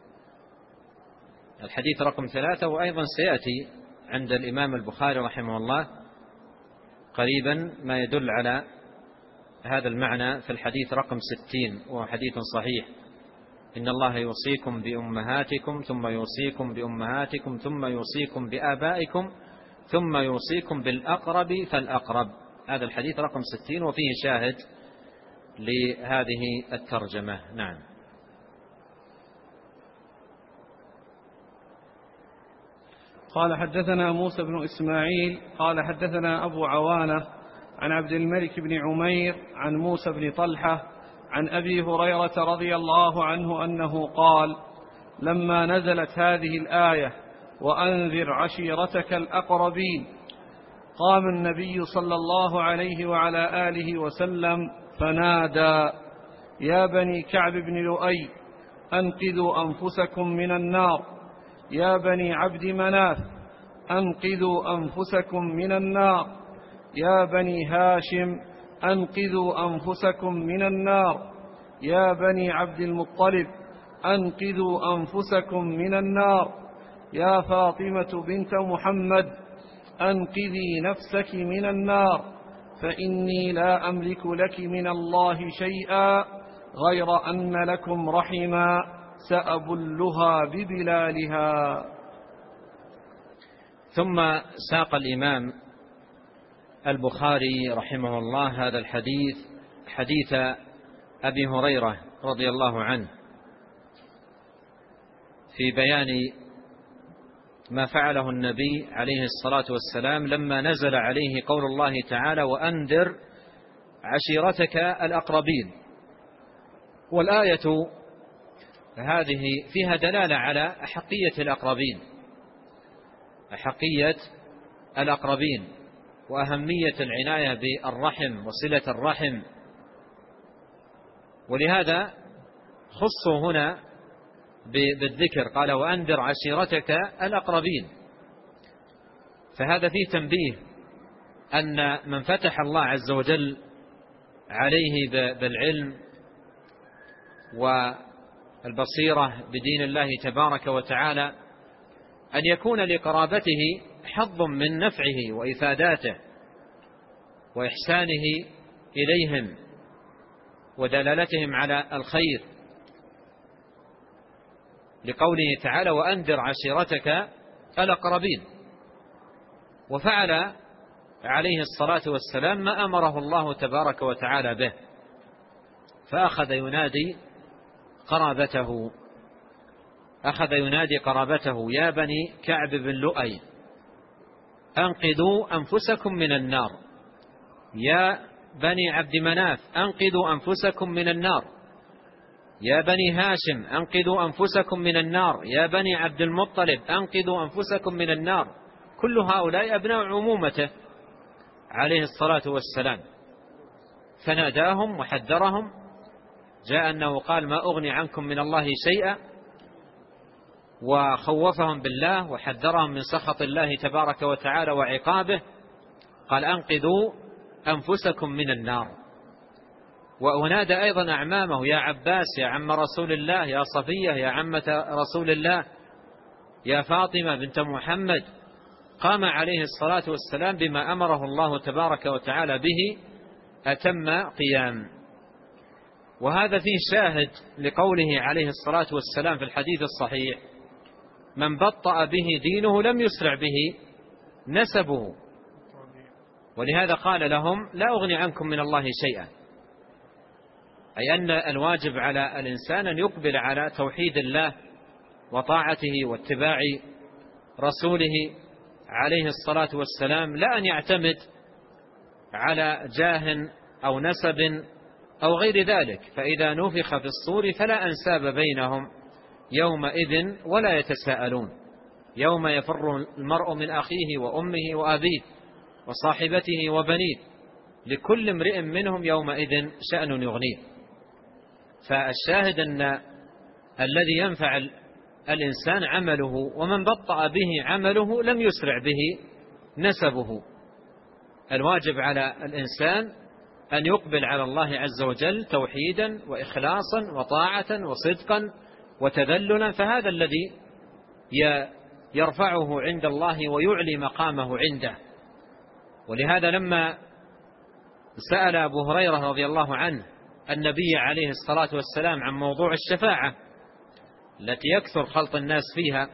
[SPEAKER 2] الحديث رقم 3، وأيضا سيأتي عند الإمام البخاري رحمه الله قريبا ما يدل على هذا المعنى في الحديث رقم 60، وهو حديث صحيح: إن الله يوصيكم بأمهاتكم ثم يوصيكم بأمهاتكم ثم يوصيكم بآبائكم ثم يوصيكم بالأقرب فالأقرب. هذا الحديث رقم 60، وفيه شاهد لهذه الترجمة. نعم.
[SPEAKER 1] قال حدثنا موسى بن إسماعيل قال حدثنا أبو عوانة عن عبد الملك بن عمير عن موسى بن طلحة عن أبي هريرة رضي الله عنه أنه قال: لما نزلت هذه الآية وأنذر عشيرتك الأقربين، قام النبي صلى الله عليه وعلى آله وسلم فنادى: يا بني كعب بن لؤي أنقذوا أنفسكم من النار، يا بني عبد مناف أنقذوا أنفسكم من النار، يا بني هاشم أنقذوا أنفسكم من النار، يا بني عبد المطلب أنقذوا أنفسكم من النار، يا فاطمة بنت محمد أنقذي نفسك من النار، فإني لا أملك لك من الله شيئا غير أن لكم رحما سأبلها ببلالها.
[SPEAKER 2] ثم ساق الإمام البخاري رحمه الله هذا الحديث، حديث أبي هريرة رضي الله عنه، في بيان ما فعله النبي عليه الصلاة والسلام لما نزل عليه قول الله تعالى: وأنذر عشيرتك الأقربين. والآية هذه فيها دلالة على أحقية الأقربين، أحقية الأقربين وأهمية العناية بالرحم وصلة الرحم، ولهذا خصوا هنا بالذكر، قال: وأنذر عشيرتك الأقربين. فهذا فيه تنبيه أن من فتح الله عز وجل عليه بالعلم والبصيرة بدين الله تبارك وتعالى أن يكون لقرابته حظ من نفعه وإفاداته وإحسانه إليهم ودلالتهم على الخير، لقوله تعالى: وأنذر عشيرتك الأقربين. وفعل عليه الصلاة والسلام ما أمره الله تبارك وتعالى به، فأخذ ينادي قرابته، أخذ ينادي قرابته: يا بني كعب بن لؤي أنقذوا أنفسكم من النار، يا بني عبد مناف أنقذوا أنفسكم من النار، يا بني هاشم أنقذوا أنفسكم من النار، يا بني عبد المطلب أنقذوا أنفسكم من النار. كل هؤلاء أبناء عمومته عليه الصلاة والسلام، فناداهم وحذرهم. جاء أنه قال: ما أغني عنكم من الله شيئا، وخوفهم بالله وحذرهم من سخط الله تبارك وتعالى وعقابه. قال: أنقذوا أنفسكم من النار. ونادى أيضا أعمامه: يا عباس يا عم رسول الله، يا صفية يا عمة رسول الله، يا فاطمة بنت محمد. قام عليه الصلاة والسلام بما أمره الله تبارك وتعالى به أتم قيام. وهذا فيه شاهد لقوله عليه الصلاة والسلام في الحديث الصحيح: من بطأ به دينه لم يسرع به نسبه. ولهذا قال لهم: لا أغني عنكم من الله شيئا، أي أن الواجب على الإنسان أن يقبل على توحيد الله وطاعته واتباع رسوله عليه الصلاة والسلام، لا أن يعتمد على جاه أو نسب أو غير ذلك. فإذا نفخ في الصور فلا أنساب بينهم يومئذ ولا يتساءلون، يوم يفر المرء من أخيه وأمه وأبيه وصاحبته وبنيه، لكل امرئ منهم يومئذ شأن يغنيه. فالشاهد أن الذي ينفع الإنسان عمله، ومن بطأ به عمله لم يسرع به نسبه. الواجب على الإنسان أن يقبل على الله عز وجل توحيدا وإخلاصا وطاعة وصدقا وتذللا، فهذا الذي يرفعه عند الله ويعلي مقامه عنده. ولهذا لما سأل أبو هريرة رضي الله عنه النبي عليه الصلاة والسلام عن موضوع الشفاعة التي يكثر خلط الناس فيها،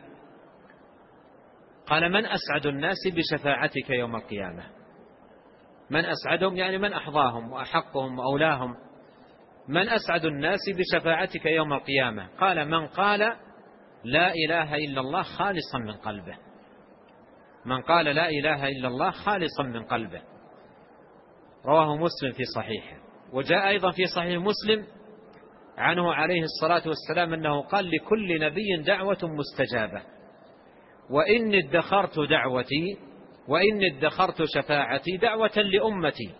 [SPEAKER 2] قال: من أسعد الناس بشفاعتك يوم القيامة؟ من أسعدهم يعني من أحظاهم وأحقهم وأولاهم. من أسعد الناس بشفاعتك يوم القيامة؟ قال: من قال لا إله إلا الله خالصا من قلبه. من قال لا إله إلا الله خالصا من قلبه. رواه مسلم في صحيحه. وجاء أيضا في صحيح مسلم عنه عليه الصلاة والسلام أنه قال: لكل نبي دعوة مستجابة، وإني ادخرت دعوتي وإني ادخرت شفاعتي دعوة لأمتي،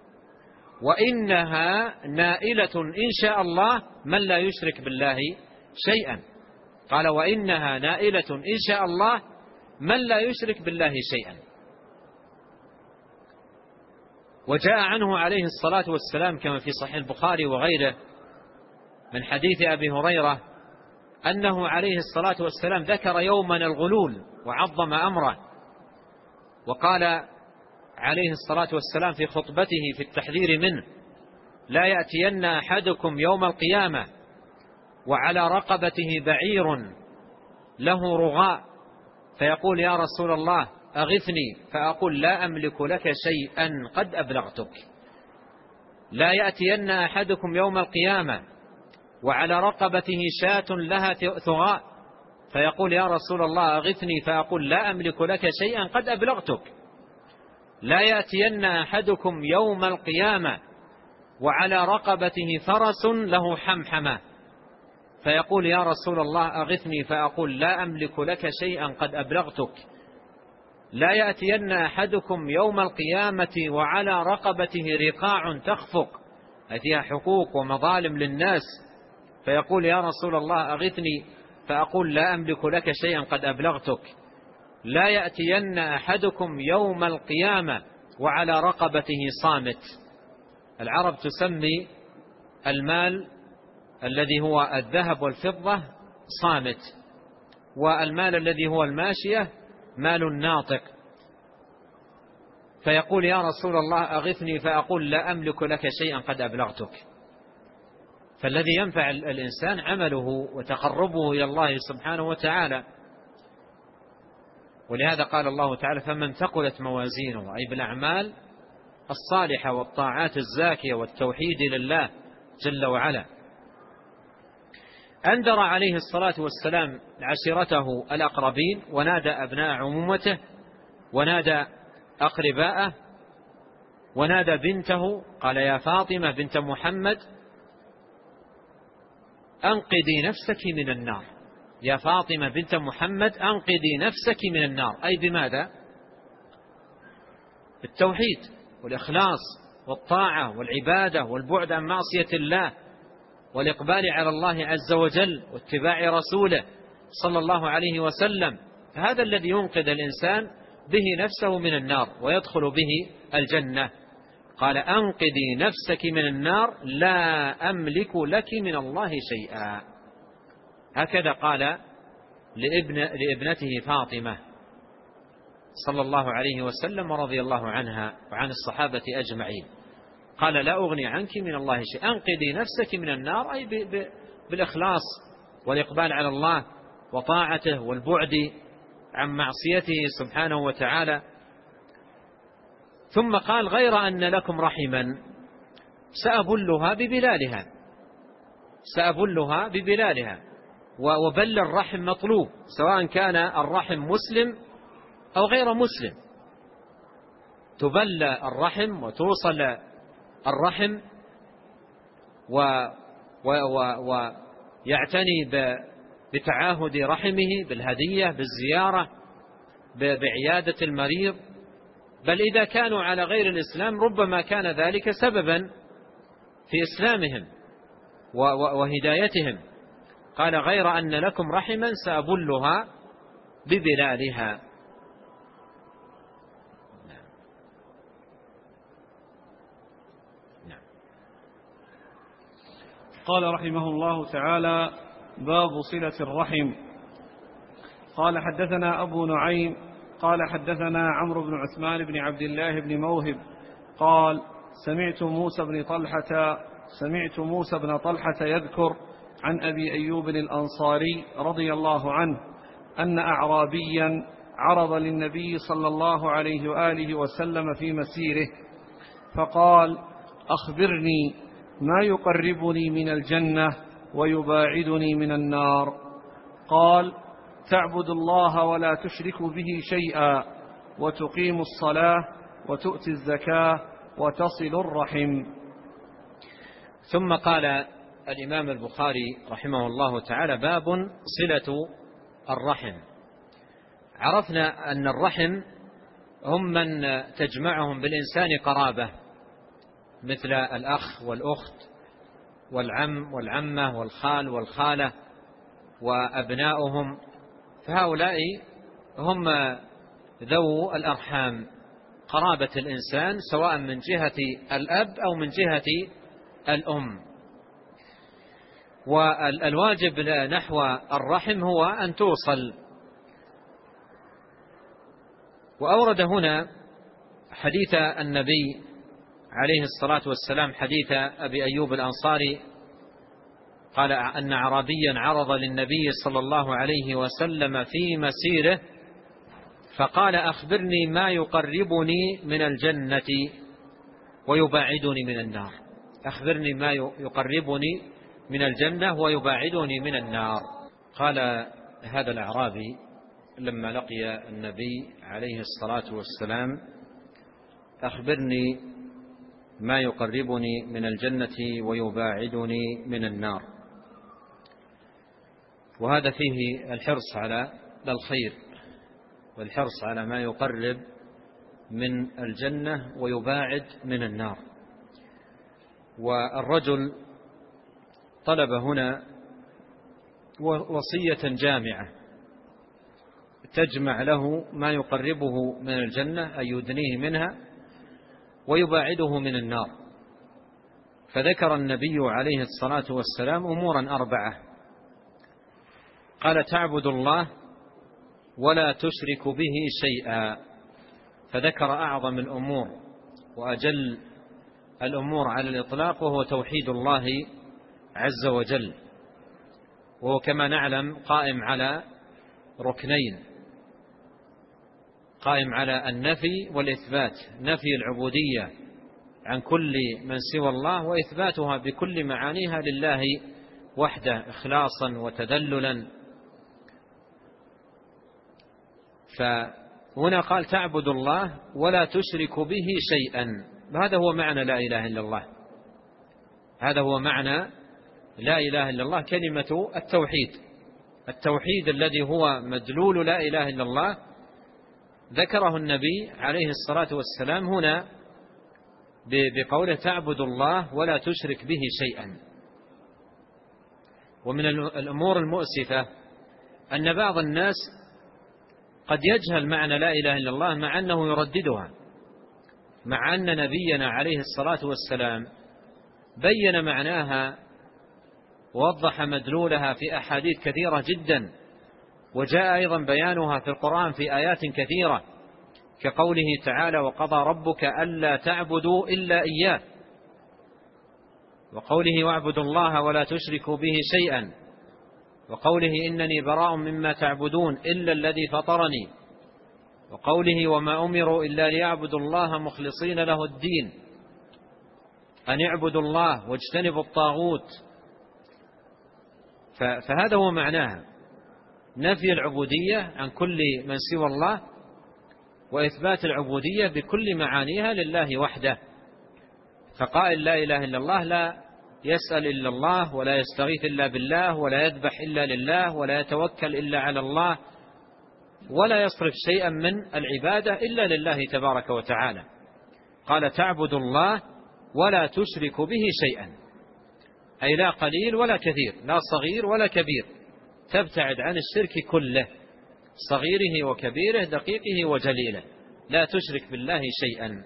[SPEAKER 2] وإنها نائلة إن شاء الله من لا يشرك بالله شيئا. قال: وإنها نائلة إن شاء الله من لا يشرك بالله شيئا. وجاء عنه عليه الصلاة والسلام كما في صحيح البخاري وغيره من حديث أبي هريرة أنه عليه الصلاة والسلام ذكر يوما الغلول وعظم أمره، وقال عليه الصلاة والسلام في خطبته في التحذير منه: لا يأتين أحدكم يوم القيامة وعلى رقبته بعير له رغاء فيقول: يا رسول الله أغثني، فأقول: لا أملك لك شيئا قد أبلغتك. لا يأتين أحدكم يوم القيامة وعلى رقبته شاة لها ثغاء فيقول: يا رسول الله أغثني، فأقول: لا أملك لك شيئا قد أبلغتك. لا يأتين أحدكم يوم القيامة وعلى رقبته فرس له حمحمة فيقول: يا رسول الله أغثني، فأقول: لا أملك لك شيئا قد أبلغتك. لا يأتين أحدكم يوم القيامة وعلى رقبته رقاع تخفق، أي فيها حقوق ومظالم للناس، فيقول: يا رسول الله أغثني، فأقول: لا أملك لك شيئا قد أبلغتك. لا يأتين أحدكم يوم القيامة وعلى رقبته صامت. العرب تسمي المال الذي هو الذهب والفضة صامت، والمال الذي هو الماشية مال ناطق. فيقول: يا رسول الله أغثني، فأقول: لا أملك لك شيئا قد أبلغتك. فالذي ينفع الإنسان عمله وتقربه إلى الله سبحانه وتعالى. ولهذا قال الله تعالى: فمن ثقلت موازينه، أي بالأعمال الصالحة والطاعات الزاكية والتوحيد لله جل وعلا. أنذر عليه الصلاة والسلام عشيرته الأقربين، ونادى أبناء عمومته، ونادى أقرباءه، ونادى بنته، قال: يا فاطمة بنت محمد أنقذي نفسك من النار. يا فاطمة بنت محمد أنقذي نفسك من النار. أي بماذا؟ بالتوحيد والإخلاص والطاعة والعبادة والبعد عن معصية الله والإقبال على الله عز وجل واتباع رسوله صلى الله عليه وسلم. هذا الذي ينقذ الإنسان به نفسه من النار ويدخل به الجنة. قال: أنقذي نفسك من النار لا أملك لك من الله شيئا. هكذا قال لابنته فاطمة صلى الله عليه وسلم ورضي الله عنها وعن الصحابة أجمعين. قال: لا أغني عنك من الله شيئا. أنقذي نفسك من النار، أي بالإخلاص والإقبال على الله وطاعته والبعد عن معصيته سبحانه وتعالى. ثم قال: غير أن لكم رحما سأبلها ببلالها. سأبلها ببلالها. وبل الرحم مطلوب، سواء كان الرحم مسلم أو غير مسلم. تبل الرحم وتوصل الرحم ويعتني بتعاهد رحمه بالهدية بالزيارة بعيادة المريض. بل إذا كانوا على غير الإسلام ربما كان ذلك سببا في إسلامهم وهدايتهم. قال: غير أن لكم رحما سأبلها ببلالها.
[SPEAKER 1] قال رحمه الله تعالى: باب صلة الرحم. قال: حدثنا أبو نعيم قال: حدثنا عمرو بن عثمان بن عبد الله بن موهب قال: سمعت موسى بن طلحة يذكر عن أبي أيوب الأنصاري رضي الله عنه أن أعرابيا عرض للنبي صلى الله عليه وآله وسلم في مسيره فقال: أخبرني ما يقربني من الجنة ويباعدني من النار. قال: تعبد الله ولا تشرك به شيئا وتقيم الصلاة وتؤتي الزكاة وتصل الرحم.
[SPEAKER 2] ثم قال الإمام البخاري رحمه الله تعالى: باب صلة الرحم. عرفنا أن الرحم هم من تجمعهم بالإنسان قرابة، مثل الأخ والأخت والعم والعمة والخال والخالة وأبناؤهم، فهؤلاء هم ذو الأرحام، قرابة الإنسان سواء من جهة الأب أو من جهة الأم. والواجب نحو الرحم هو أن توصل. وأورد هنا حديث النبي عليه الصلاة والسلام، حديث أبي أيوب الأنصاري، قال أن أعرابيا عرض للنبي صلى الله عليه وسلم في مسيره فقال: أخبرني ما يقربني من الجنة ويباعدني من النار. أخبرني ما يقربني من الجنة ويباعدني من النار. قال هذا الأعرابي لما لقي النبي عليه الصلاة والسلام: أخبرني ما يقربني من الجنة ويباعدني من النار. وهذا فيه الحرص على الخير والحرص على ما يقرب من الجنة ويباعد من النار. والرجل طلب هنا وصية جامعة تجمع له ما يقربه من الجنة أي يدنيه منها ويباعده من النار. فذكر النبي عليه الصلاة والسلام أمورا 4. قال: تعبد الله ولا تشرك به شيئا. فذكر أعظم الأمور وأجل الأمور على الإطلاق، وهو توحيد الله عز وجل، وهو كما نعلم قائم على ركنين: قائم على النفي والإثبات، نفي العبودية عن كل من سوى الله وإثباتها بكل معانيها لله وحده إخلاصا وتذللا. فهنا قال: تعبد الله ولا تشرك به شيئا. هذا هو معنى لا إله إلا الله، هذا هو معنى لا إله إلا الله، كلمة التوحيد، التوحيد الذي هو مدلول لا إله إلا الله ذكره النبي عليه الصلاة والسلام هنا بقوله: تعبد الله ولا تشرك به شيئا. ومن الأمور المؤسفة أن بعض الناس قد يجهل معنى لا إله إلا الله مع أنه يرددها، مع أن نبينا عليه الصلاة والسلام بين معناها ووضح مدلولها في أحاديث كثيرة جدا، وجاء أيضا بيانها في القرآن في آيات كثيرة، كقوله تعالى: وقضى ربك ألا تعبدوا إلا إياه، وقوله: واعبدوا الله ولا تشركوا به شيئا، وقوله: إنني براء مما تعبدون إلا الذي فطرني، وقوله: وما أمروا إلا ليعبدوا الله مخلصين له الدين، أن اعبدوا الله واجتنبوا الطاغوت. فهذا هو معناها، نفي العبودية عن كل من سوى الله وإثبات العبودية بكل معانيها لله وحده. فقائل لا إله إلا الله لا يسأل إلا الله، ولا يستغيث إلا بالله، ولا يذبح إلا لله، ولا يتوكل إلا على الله، ولا يصرف شيئا من العبادة إلا لله تبارك وتعالى. قال: تعبد الله ولا تشرك به شيئا، أي لا قليل ولا كثير، لا صغير ولا كبير، تبتعد عن الشرك كله، صغيره وكبيره، دقيقه وجليله، لا تشرك بالله شيئا.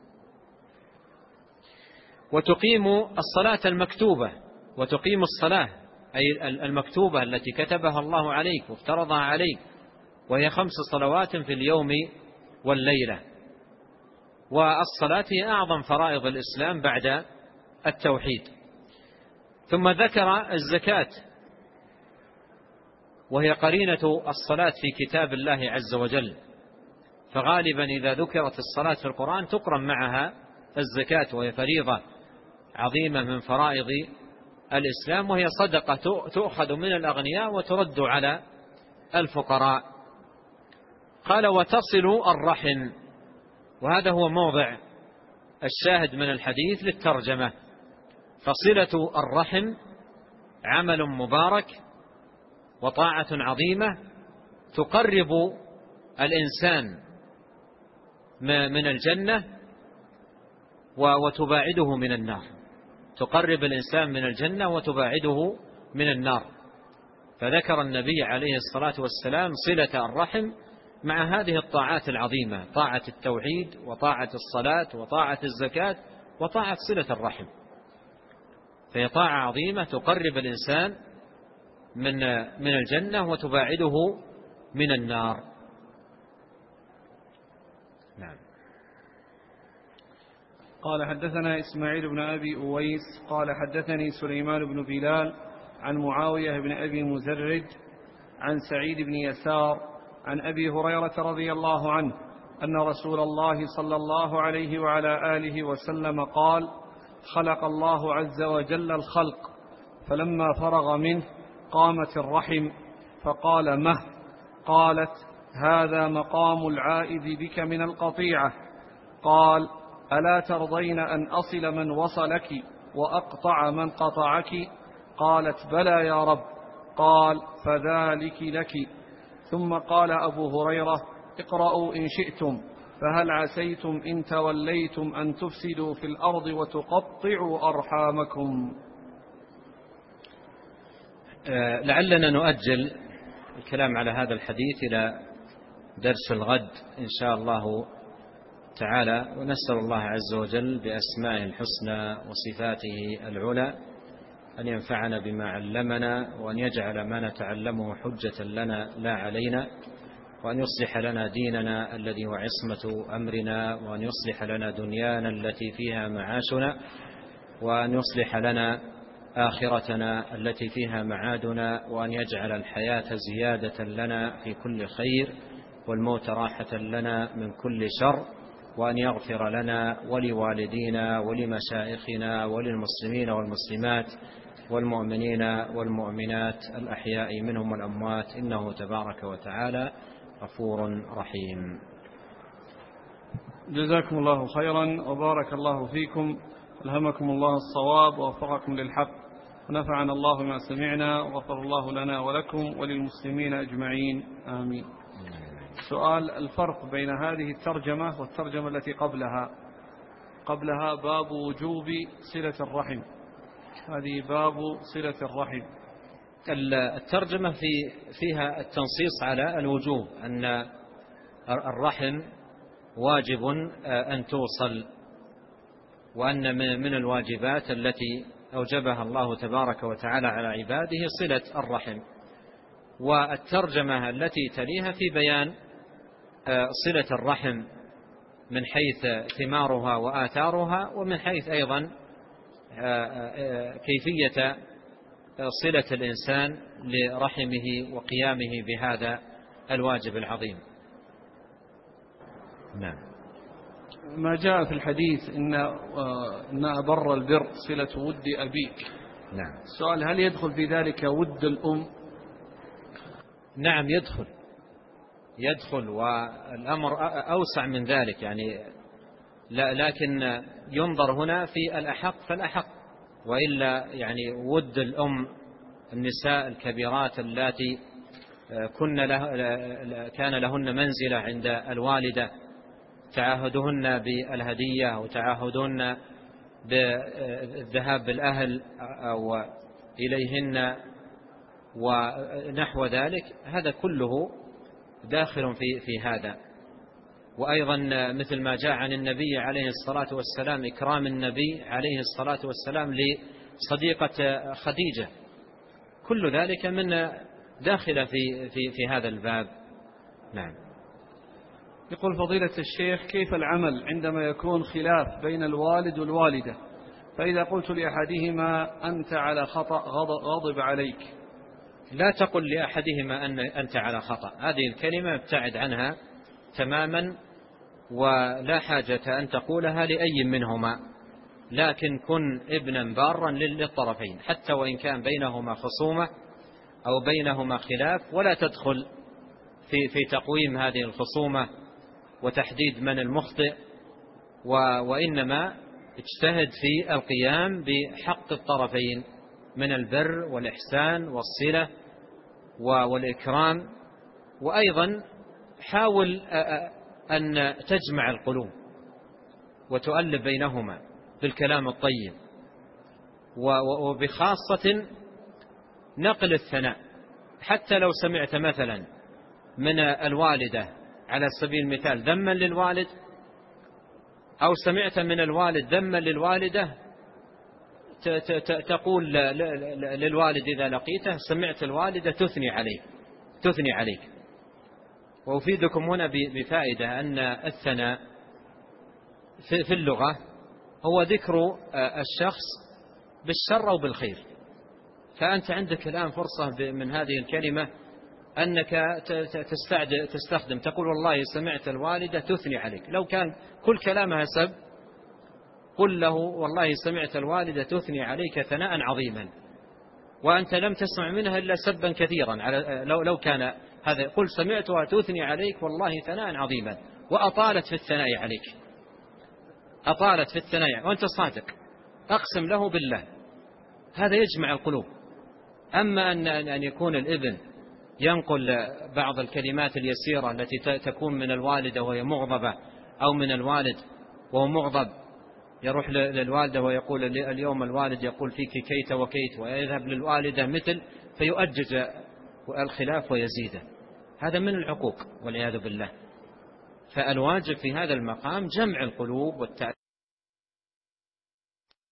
[SPEAKER 2] وتقيم الصلاة المكتوبة، وتقيم الصلاة أي المكتوبة التي كتبها الله عليك وافترضها عليك، وهي 5 صلوات في اليوم والليلة. والصلاة هي أعظم فرائض الإسلام بعد التوحيد. ثم ذكر الزكاة، وهي قرينة الصلاة في كتاب الله عز وجل، فغالبا إذا ذكرت الصلاة في القرآن تقرن معها الزكاة، وهي فريضة عظيمة من فرائض الإسلام، وهي صدقة تؤخذ من الأغنياء وترد على الفقراء. قال وتصل الرحم، وهذا هو موضع الشاهد من الحديث للترجمة. فصلة الرحم عمل مبارك وطاعة عظيمة تقرب الإنسان من الجنة وتباعده من النار، تقرب الإنسان من الجنة وتباعده من النار. فذكر النبي عليه الصلاة والسلام صلة الرحم مع هذه الطاعات العظيمة، طاعة التوحيد وطاعة الصلاة وطاعة الزكاة وطاعة صلة الرحم، فهي طاعة عظيمة تقرب الإنسان من الجنة وتباعده من النار. نعم.
[SPEAKER 1] قال حدثنا إسماعيل بن أبي أويس قال حدثني سليمان بن بلال عن معاوية بن أبي مزرج عن سعيد بن يسار عن أبي هريرة رضي الله عنه أن رسول الله صلى الله عليه وعلى آله وسلم قال: خلق الله عز وجل الخلق، فلما فرغ منه قامت الرحم فقال: مه؟ قالت: هذا مقام العائد بك من القطيعة. قال: ألا ترضين أن أصل من وصلك وأقطع من قطعك؟ قالت: بلى يا رب. قال: فذلك لك. ثم قال أبو هريرة: اقرأوا إن شئتم، فهل عسيتم إن توليتم أن تفسدوا في الأرض وتقطعوا أرحامكم.
[SPEAKER 2] لعلنا نؤجل الكلام على هذا الحديث إلى درس الغد إن شاء الله تعالى، ونسأل الله عز وجل بأسمائه الحسنى وصفاته العلى أن ينفعنا بما علمنا، وأن يجعل ما نتعلمه حجة لنا لا علينا، وأن يصلح لنا ديننا الذي هو عصمة أمرنا، وأن يصلح لنا دنيانا التي فيها معاشنا، وأن يصلح لنا آخرتنا التي فيها معادنا، وأن يجعل الحياة زيادة لنا في كل خير والموت راحة لنا من كل شر، وأن يغفر لنا ولوالدينا ولمشائخنا وللمسلمين والمسلمات والمؤمنين والمؤمنات الأحياء منهم والأموات، إنه تبارك وتعالى غفور رحيم.
[SPEAKER 1] جزاكم الله خيرا وبارك الله فيكم، ألهمكم الله الصواب ووفقكم للحق، ونفعنا الله ما سمعنا، وغفر الله لنا ولكم وللمسلمين أجمعين، آمين. سؤال: الفرق بين هذه الترجمة والترجمة التي قبلها باب وجوب صلة الرحم، هذه باب صلة الرحم.
[SPEAKER 2] الترجمة فيها التنصيص على الوجوب، أن الرحم واجب أن توصل، وأن من الواجبات التي أوجبها الله تبارك وتعالى على عباده صلة الرحم. والترجمة التي تليها في بيان صلة الرحم من حيث ثمارها وآثارها، ومن حيث أيضا كيفية صلة الإنسان لرحمه وقيامه بهذا الواجب العظيم. نعم.
[SPEAKER 1] ما جاء في الحديث إن أبر البر صلة ود أبيك.
[SPEAKER 2] نعم.
[SPEAKER 1] السؤال: هل يدخل في ذلك ود الأم؟
[SPEAKER 2] نعم يدخل، والأمر أوسع من ذلك، يعني لكن ينظر هنا في الأحق فالأحق، وإلا يعني ود الأم النساء الكبيرات اللاتي كان لهن منزلة عند الوالدة، تعاهدهن بالهدية وتعاهدهن بالذهاب بالأهل أو إليهن ونحو ذلك، هذا كله داخل في هذا. وأيضا مثل ما جاء عن النبي عليه الصلاة والسلام إكرام النبي عليه الصلاة والسلام لصديقة خديجة، كل ذلك من داخل في هذا الباب. نعم.
[SPEAKER 1] يقول فضيلة الشيخ: كيف العمل عندما يكون خلاف بين الوالد والوالدة، فإذا قلت لأحدهما أنت على خطأ غضب عليك؟
[SPEAKER 2] لا تقل لأحدهما أنت على خطأ، هذه الكلمة ابتعد عنها تماما، ولا حاجة أن تقولها لأي منهما، لكن كن ابنا بارا للطرفين، حتى وإن كان بينهما خصومة أو بينهما خلاف، ولا تدخل في تقويم هذه الخصومة وتحديد من المخطئ، وإنما اجتهد في القيام بحق الطرفين من البر والإحسان والصلة والإكرام. وأيضا حاول أن تجمع القلوب وتؤلف بينهما بالكلام الطيب، وبخاصة نقل الثناء. حتى لو سمعت مثلا من الوالدة على سبيل المثال ذما للوالد، أو سمعت من الوالد ذما للوالدة، تقول للوالد إذا لقيته سمعت الوالدة تثني عليك. وأفيدكم هنا بفائدة أن الثناء في اللغة هو ذكر الشخص بالشر أو بالخير. فأنت عندك الآن فرصة من هذه الكلمة أنك تستخدم، تقول والله سمعت الوالدة تثني عليك. لو كان كل كلامها سب، قل له والله سمعت الوالدة تثني عليك ثناء عظيما، وأنت لم تسمع منها إلا سبا كثيرا. لو كان هذا، قل سمعتها تثني عليك والله ثناء عظيما، وأطالت في الثناء عليك، أطالت في الثناء وأنت صادق، أقسم له بالله. هذا يجمع القلوب. أما أن يكون الابن ينقل بعض الكلمات اليسيرة التي تكون من الوالدة وهي مغضبة، أو من الوالد وهو مغضب يروح للوالدة ويقول اليوم الوالد يقول فيك كيت وكيت، ويذهب للوالدة مثل، فيؤجج الخلاف ويزيده. هذا من العقوق والعياذ بالله. فالواجب في هذا المقام جمع القلوب والتأليف